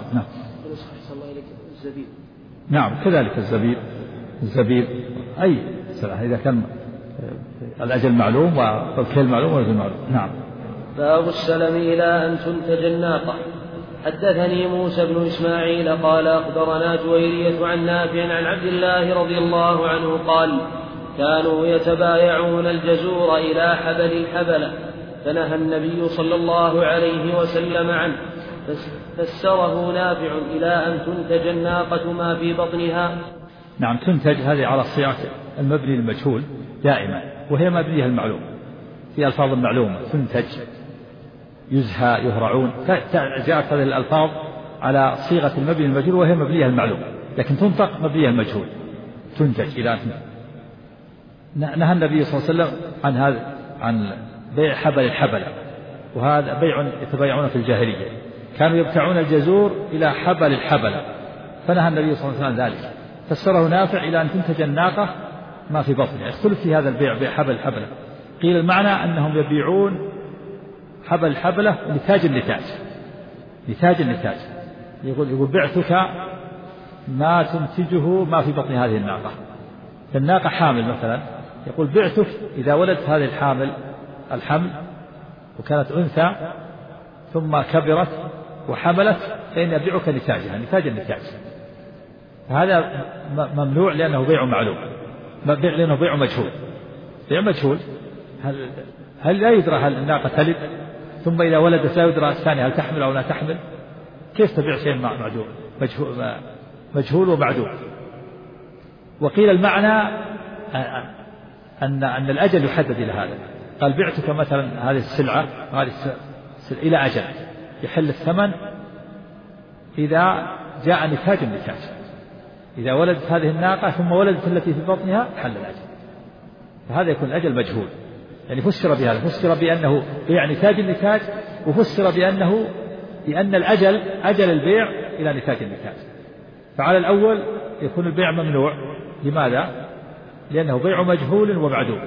نعم كذلك الزبيب أي سلعة إذا كان الأجل معلوم والكيل معلوم والوزن معلوم. نعم. باب السلم إلى أن تنتج الناقة. حدثني موسى بن إسماعيل قال أخبرنا جويرية عن نافع عن عبد الله رضي الله عنه قال كانوا يتبايعون الجزور إلى حبل الحبلة، فنهى النبي صلى الله عليه وسلم عنه، فسره نافع إلى أن تنتج الناقة ما في بطنها. نعم، تنتج هذه على صيغة المبني المجهول دائما، وهي مبنيها المعلوم في ألفاظ معلومة، تنتج يزهى يهرعون، جاءت هذه الألفاظ على صيغة المبني المجهول وهي مبنيها المعلوم، لكن تنطق مبنيها المجهول تنتج إلى نهى النبي صلى الله عليه وسلم عن بيع حبل الحبلة، وهذا بيع يتبايعون في الجاهلية، كانوا يبتعون الجزور إلى حبل الحبل، فنهى النبي صلى الله عليه وسلم ذلك، فسره نافع إلى أن تنتج الناقة ما في بطنها. يختلف في هذا البيع، بيع حبل الحبلة. قيل المعنى أنهم يبيعون حبل الحبلة لتاج النتاج، لتاج النتاج. يقول بعتك ما تنتجه ما في بطن هذه الناقة. الناقة حامل مثلا، يقول بعتك إذا ولدت هذه الحمل وكانت أنثى ثم كبرت وحملت فإن أبيعك نتاجها، نتاج النتاج. هذا ممنوع لأنه بيع معلوم، لأنه بيع مجهول. بيع مجهول، هل لا يدرى هل الناقة تلد، ثم إذا ولدت لا يدرى الثانية هل تحمل أو لا تحمل. كيف تبيع شيء معدوم مجهول ومعدوم؟ وقيل المعنى أن الأجل يحدد إلى هذا. قال بعتك مثلا هذه السلعة إلى أجل يحل الثمن إذا جاء نتاج النتاج. إذا ولدت هذه الناقة ثم ولدت التي في بطنها حل الأجل، فهذا يكون الأجل مجهول. يعني فسر بهذا، فسر بأنه بيع نتاج النتاج، وفسر بأن الأجل أجل البيع إلى نتاج النتاج. فعلى الأول يكون البيع ممنوع. لماذا؟ لأنه بيع مجهول ومعدوم.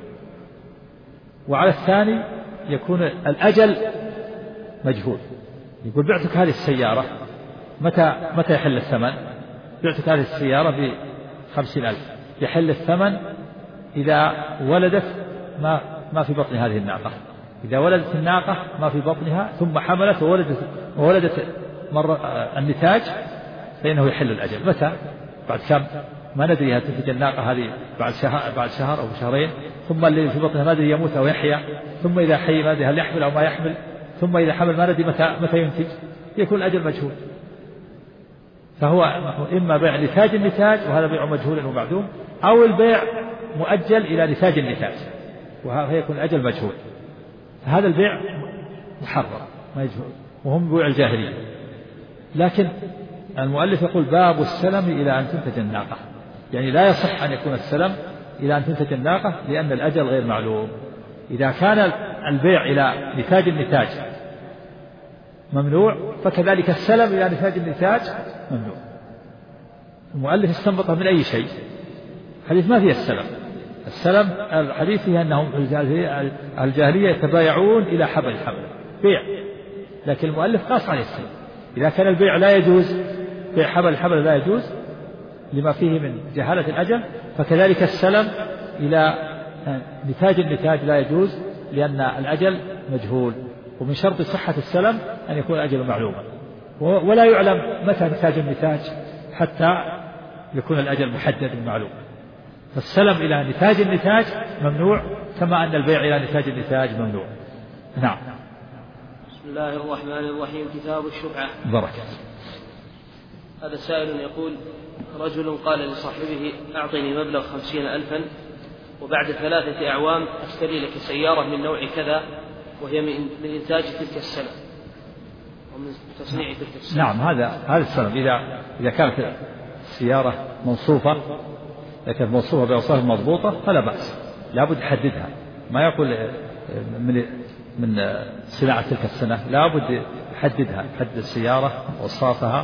وعلى الثاني يكون الأجل مجهول. يقول بعتك هذه السيارة، متى يحل الثمن؟ بعتك هذه السيارة ب50,000، يحل الثمن إذا ولدت ما في بطن هذه الناقة. إذا ولدت الناقة ما في بطنها ثم حملت وولدت النتاج فإنه يحل الأجل. متى؟ بعد كم؟ ما ندري هل تنتج الناقة هذه بعد شهر أو شهرين، ثم الذي في بطنها ما ندري يموت أو يحيا، ثم إذا حي ما ندري هل يحمل أو ما يحمل، ثم إذا حمل ما ندري متى ينتج. يكون الأجل مجهول. فهو إما بيع نتاج النتاج وهذا بيع مجهول ومعدوم، أو البيع مؤجل إلى نتاج النتاج ويكون الأجل مجهول. هذا البيع محرم ما يجهل، وهم بيع الجاهلية. لكن المؤلف يقول باب السلم إلى أن تنتج الناقة، يعني لا يصح أن يكون السلم إلى أن تنتج الناقة لأن الأجل غير معلوم. إذا كان البيع إلى نتاج النتاج ممنوع، فكذلك السلم إلى نتاج النتاج ممنوع. المؤلف استنبطه من أي شيء؟ الحديث ما فيه السلم. السلم الحديث فيه أنهم الجاهلية يتبايعون إلى حبل الحبل، بيع. لكن المؤلف قاس عليه السلم. إذا كان البيع لا يجوز، بيع حبل الحبل لا يجوز لما فيه من جهالة الأجل، فكذلك السلم إلى نتاج النتاج لا يجوز لأن الأجل مجهول. ومن شرط صحة السلم أن يكون الأجل معلوما، ولا يعلم متى نتاج النتاج حتى يكون الأجل محدد معلوم. فالسلم إلى نتاج النتاج ممنوع، كما أن البيع إلى نتاج النتاج ممنوع. نعم. بسم الله الرحمن الرحيم. كتاب الشفعة. بركة. هذا سائل يقول: رجل قال لصاحبه: أعطني مبلغ 50,000 وبعد 3 أعوام أشتري لك سيارة من نوع كذا، وهي من إنتاج تلك السنة ومن تصنيع تلك السنة. نعم، هذا السلم إذا كانت السيارة موصوفة، لكن موصوفة بأوصاف مضبوطة فلا بأس. لابد يحددها، ما يقول من صناعة تلك السنة، لابد يحددها، يحدد السيارة وأوصافها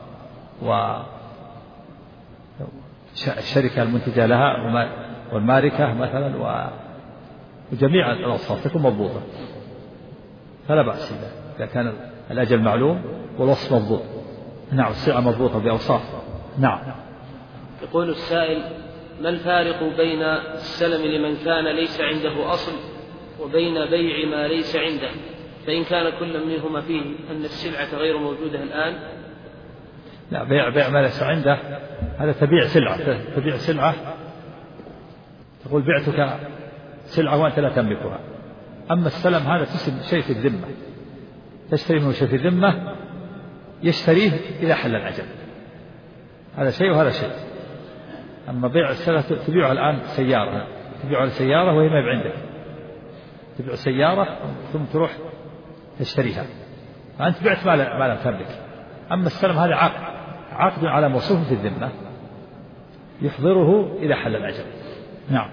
والشركة المنتجة لها والماركة مثلا وجميع الأوصاف تكون مضبوطة، فلا بأس إذا كان الأجل معلوم والوصف مضبوط. نعم، السلعة مضبوطة بأوصاف. نعم. يقول السائل: ما الفارق بين السلم لمن كان ليس عنده أصل وبين بيع ما ليس عنده؟ فإن كان كل منهما فيه أن السلعة غير موجودة الآن. لا، بيع ما ليس عنده هذا تبيع سلعة تقول بعتك سلعة وأنت لا تملكها. أما السلم هذا شيء في الذمة، تشتري منه شيء في الذمة يشتريه إذا حل الأجل، هذا شيء وهذا شيء. أما بيع السلعة تبيعها الآن سيارة، تبيعها سيارة وهي ما عندك، تبيع سيارة ثم تروح تشتريها، فأنت بعت ما لم تملك. أما السلم هذا عقد على موصوف في الذمة يحضره إذا حل الأجل. نعم.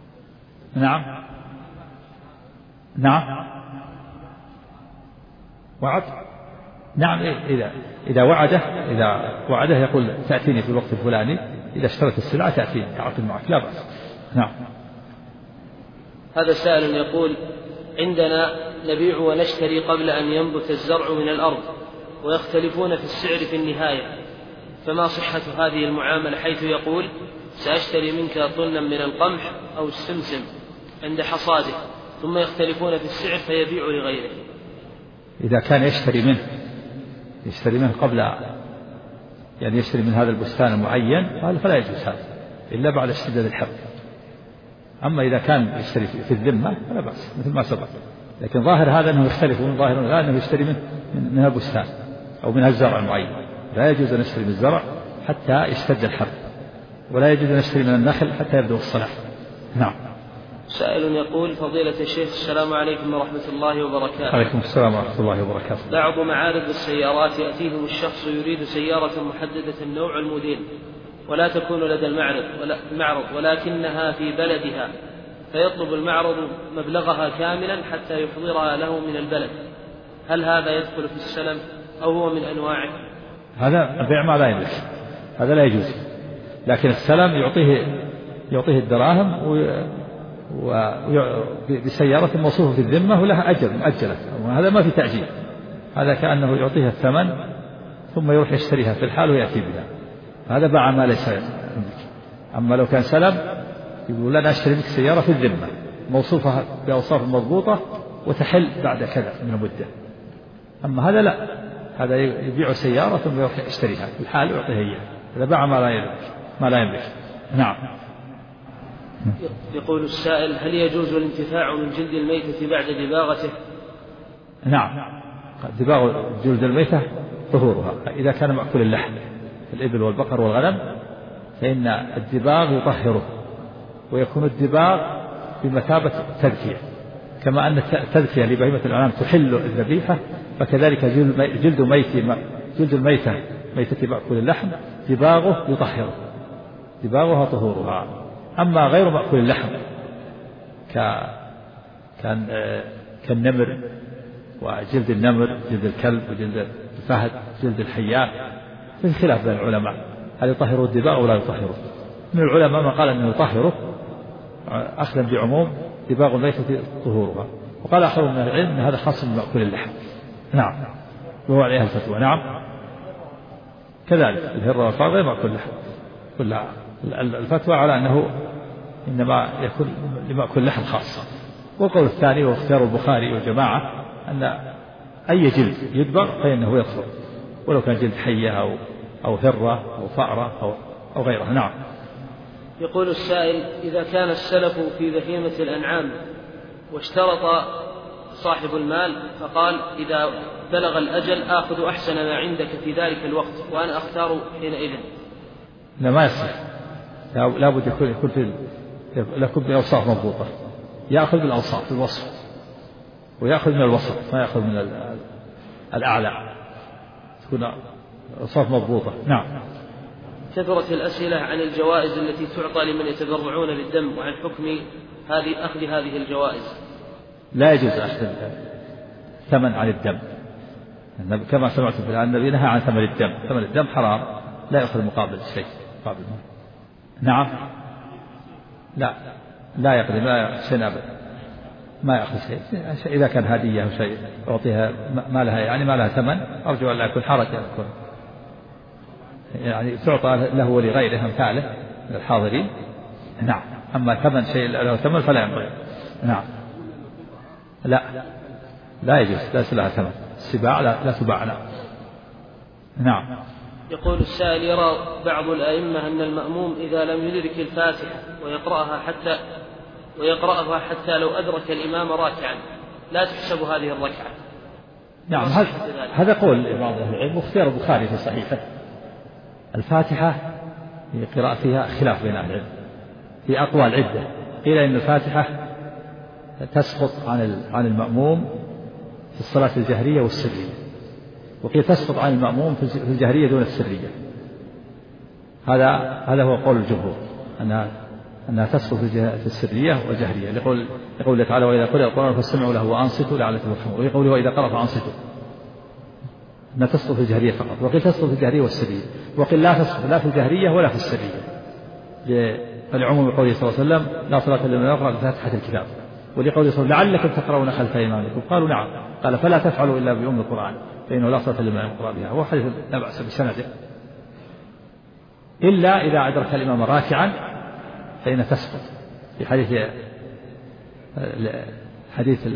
نعم. نعم. وعد. نعم، إذا وعده يقول تأتيني في الوقت الفلاني، إذا اشترت السلعة تأتيني أعطي معك، لا بأس. نعم. هذا سائل يقول: عندنا نبيع ونشتري قبل أن ينبت الزرع من الأرض، ويختلفون في السعر في النهاية، فما صحة هذه المعاملة، حيث يقول: سأشتري منك طنا من القمح أو السمسم عند حصاده، ثم يختلفون في السعر فيبيع لغيره؟ إذا كان يشتري منه قبل، يعني يشتري من هذا البستان المعين، فلا يجوز هذا إلا بعد اشتداد الحر. أما إذا كان يشتري في الذمة فلا بأس مثل ما سبق، لكن ظاهر هذا أنه يختلفون، ظاهر هذا أنه يشتري من البستان أو من الزرع المعين. لا يجوز أن نشتري من الزرع حتى يشتد الحر، ولا يجوز أن نشتري من النخل حتى يبدو الصلاح. نعم. سائل يقول: فضيلة الشيخ، السلام عليكم ورحمة الله وبركاته. عليكم السلام ورحمة الله وبركاته. بعض معارض السيارات يأتيهم الشخص يريد سيارة محددة النوع الموديل، ولا تكون لدى المعرض ولكنها في بلدها، فيطلب المعرض مبلغها كاملا حتى يحضرها له من البلد، هل هذا يدخل في السلم أو هو من أنواعه؟ هذا البيع ما لا يجوز، هذا لا يجوز. لكن السلم يعطيه الدراهم بسيارة موصوفة في الذمة ولها أجر مؤجلة، هذا ما في تأجيل، هذا كأنه يعطيها الثمن ثم يروح يشتريها في الحال ويأتي بها، هذا باع ما ليس عندك. أما لو كان سلم يقول: لنا أشتري منك سيارة في الذمة موصوفة بأوصاف مضبوطة وتحل بعد كذا من مدة. أما هذا لا، هذا يبيع سيارة ثم يروح يشتريها في الحال ويعطيها إياها، هذا باع ما لا يملك. نعم. يقول السائل: هل يجوز الانتفاع من جلد الميتة بعد دباغته؟ نعم، دباغ جلد الميتة طهورها إذا كان مأكول اللحم الإبل والبقر والغنم، فإن الدباغ يطهره، ويكون الدباغ بمثابة تذكية، كما أن التذكية لبهيمة الأنعام تحل الذبيحة، فكذلك جلد الميتة ميتة مأكول اللحم دباغه يطهره، دباغها طهورها. أما غير مأكول اللحم كالنمر وجلد النمر، جلد الكلب وجلد الفهد، جلد الحيات، في خلاف بين العلماء هل يطهر الدباغ ولا يطهره. من العلماء من قال أنه يطهره أخذا بعموم دباغ الميتة طهورها، وقال آخرون من العلم أن هذا خاص بمأكول اللحم. نعم، وهو عليها الفتوى. نعم، كذلك الهرة والفار غير مأكول اللحم كلها، الفتوى على أنه إنما يكون لمأكل اللحم خاصة. والقول الثاني واختيار البخاري وجماعة أن أي جلد يدبغ فإنه يطهر، ولو كان جلد حية أو هرة أو فأرة أو غيرها. نعم. يقول السائل: إذا كان السلف في بهيمة الأنعام واشترط صاحب المال فقال: إذا بلغ الأجل آخذ أحسن ما عندك في ذلك الوقت وأنا أختار حينئذ، لا، ما يصح، لا بد يكون بأوصاف مضبوطة، يأخذ بالأوصاف الوصف، ويأخذ من الوسط ما يأخذ من الأعلى، تكون أوصاف مضبوطة. نعم. كثرت الأسئلة عن الجوائز التي تعطى لمن يتبرعون بالدم، وعن حكم أخذ هذه الجوائز. لا يجوز أخذ ثمن عن الدم، كما سمعت في النبي نهى عن ثمن الدم، ثمن الدم حرام، لا يأخذ مقابل شيء مقابل. نعم، لا يقدم، لا شيء أبدا، ما يأخذ شيء إذا كان هدية أو شيء يعطيها ما لها، يعني ما لها ثمن، أرجو أن لا يكون حرج، يعني تعطى له ولغيره أمثاله من الحاضرين. نعم. أما ثمن شيء له ثمن فلا ينبغي. نعم، لا يجوز، ليس لها ثمن، السباع لا تباع. نعم. يقول السائل: يرى بعض الأئمة أن المأموم إذا لم يدرك الفاتحة ويقرأها حتى لو أدرك الإمام راكعا لا تحسب هذه الركعة. نعم، هذا قول بعض أهل العلم، واختيار البخاري في صحيحه. الفاتحة قراءة فيها خلاف بين أهل العلم في أقوال عدة، قيل إن الفاتحة تسقط عن المأموم في الصلاة الجهرية والسرية، وقيل تسقط عن المأموم في الجهرية دون السرية. هذا هو قول الجمهور، أنها تسقط في السرية والجهرية، لقول تعالى: وإذا قرأ القرآن فاستمعوا له وأنصتوا لعلكم ترحمون، ويقول: وإذا قرأ فأنصتوا. أنها تسقط في الجهرية فقط، وقيل تسقط في الجهرية والسرية، وقيل لا تسقط لا في الجهرية ولا في السرية، فلعموم قوله صلى الله عليه وسلم لا صلاة لمن يقرأ بفاتحة الكتاب، ولقوله صلى الله عليه وسلم لعلكم تقرؤون خلف إمامكم، قالوا نعم، قال فلا تفعلوا إلا بأم القرآن فإنه لا صلاة لمن يقرأ بها. هو حديث لا بأس بسنده، إلا إذا أدرك الإمام راكعا فإن تسقط، في حديث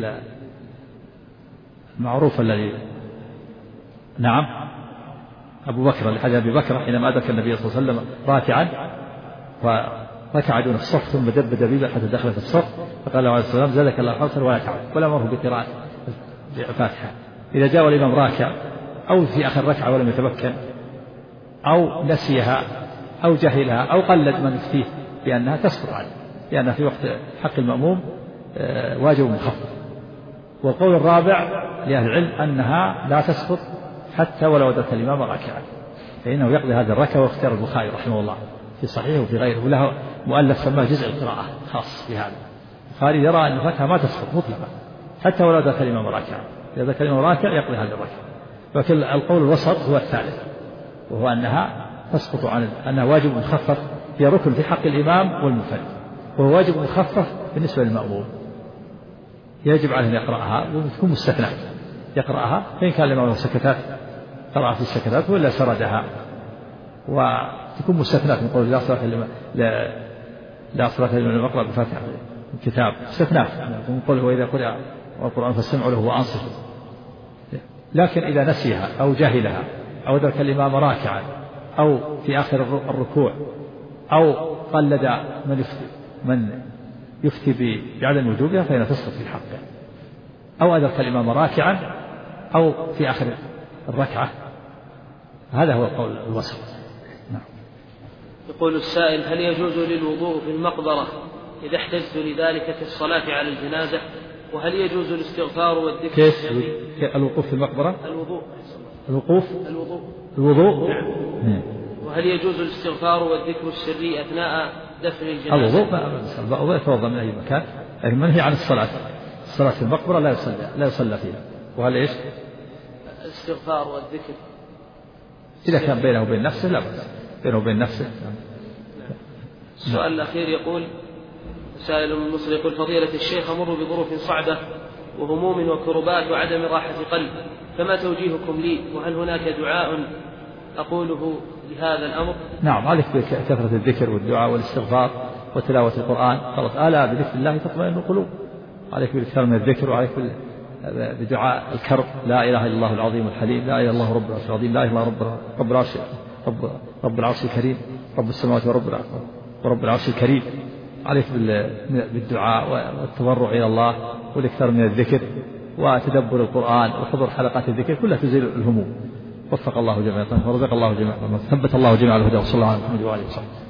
المعروف الذي نعم أبو بكر، لحديث أبي بكر حينما أدرك النبي صلى الله عليه وسلم راكعا فركع دون الصف ثم دب دبيبا حتى دخل في الصف، فقال له عليه الصلاة والسلام زادك الله حوصا ولا تعود، ولا أمره بقراءة الفاتحة. إذا جاء الإمام راكع أو في آخر ركعة ولم يتمكن أو نسيها أو جهلها أو قلد من يفتيه بأنها تسقط عنه، لأنها في وقت حق المأموم واجب مخفف. والقول الرابع لأهل العلم أنها لا تسقط حتى ولو أدرك الإمام راكعا، فإنه يقضي هذه الركعة، واختار البخاري رحمه الله في صحيحه وفي غيره، وله مؤلف سماه جزء القراءة خاص بهذا. البخاري يرى أن الركعة ما تسقط مطلقا حتى ولو أدرك الإمام راكعا، إذا أدرك الإمام راكع يقضي هذه الركعة. لكن القول الوسط هو الثالث، وهو أنها تسقط أنها واجب مخفف، هي ركن في حق الإمام والمنفرد، وهو واجب مخفف بالنسبة للمأموم، يجب عليه أن يقرأها وتكون مستثناة، يقرأها فإن كان الإمام سكتات قرأ في السكتات ولا سردها، وتكون مستثناة من قول لا صلاة لمن يقرأ بفاتحة الكتاب، مستثناة من قوله وإذا قرأ القرآن فاستمعوا له وأنصتوا. لكن إذا نسيها أو جهلها أو أدرك الإمام راكعا أو في آخر الركوع أو قلد من يفتي بعدم وجوبها فإنها تسقط في حقه، أو أدرك الإمام راكعا أو في آخر الركعة. هذا هو القول الوسط. نعم. يقول السائل: هل يجوز للوضوء في المقبرة إذا احتجت لذلك في الصلاة على الجنازة؟ وهل يجوز الاستغفار والذكر؟ كيف الوقوف في المقبرة؟ الوضوء. نعم. وهل يجوز الاستغفار والذكر السري أثناء دفن الجنازة؟ الوضوء يتوضأ من أي مكان، لكن منهي عن الصلاة في المقبرة لا يصلى فيها. وهل إيش؟ الاستغفار والذكر إذا كان بينه وبين نفسه لا بأس، بينه وبين نفسه. السؤال الأخير يقول سائل من مصر يقول: فضيلة الشيخ، أمر بظروف صعبة وهموم وكربات وعدم راحة قلب، فما توجيهكم لي؟ وهل هناك دعاء أقوله لهذا الأمر؟ نعم، عليك بكثرة الذكر والدعاء والاستغفار وتلاوة القرآن. قالت ألا بذكر الله تطمئن القلوب، عليك بالكثرة من الذكر، وعليك بدعاء الكرب: لا إله إلا الله العظيم الحليم، لا إله إلا الله رب العرش العظيم، لا إله إلا رب العرش الكريم، رب السماوات ورب العرش الكريم. عليك بالدعاء والتضرع إلى الله والإكثار من الذكر وتدبر القرآن وحضور حلقات الذكر، كلها تزيل الهموم. وفق الله جميعا ورزق الله جميعا، ثبت الله جميعا الهدى، وصلى الله على محمد وعلى اله وصحبه.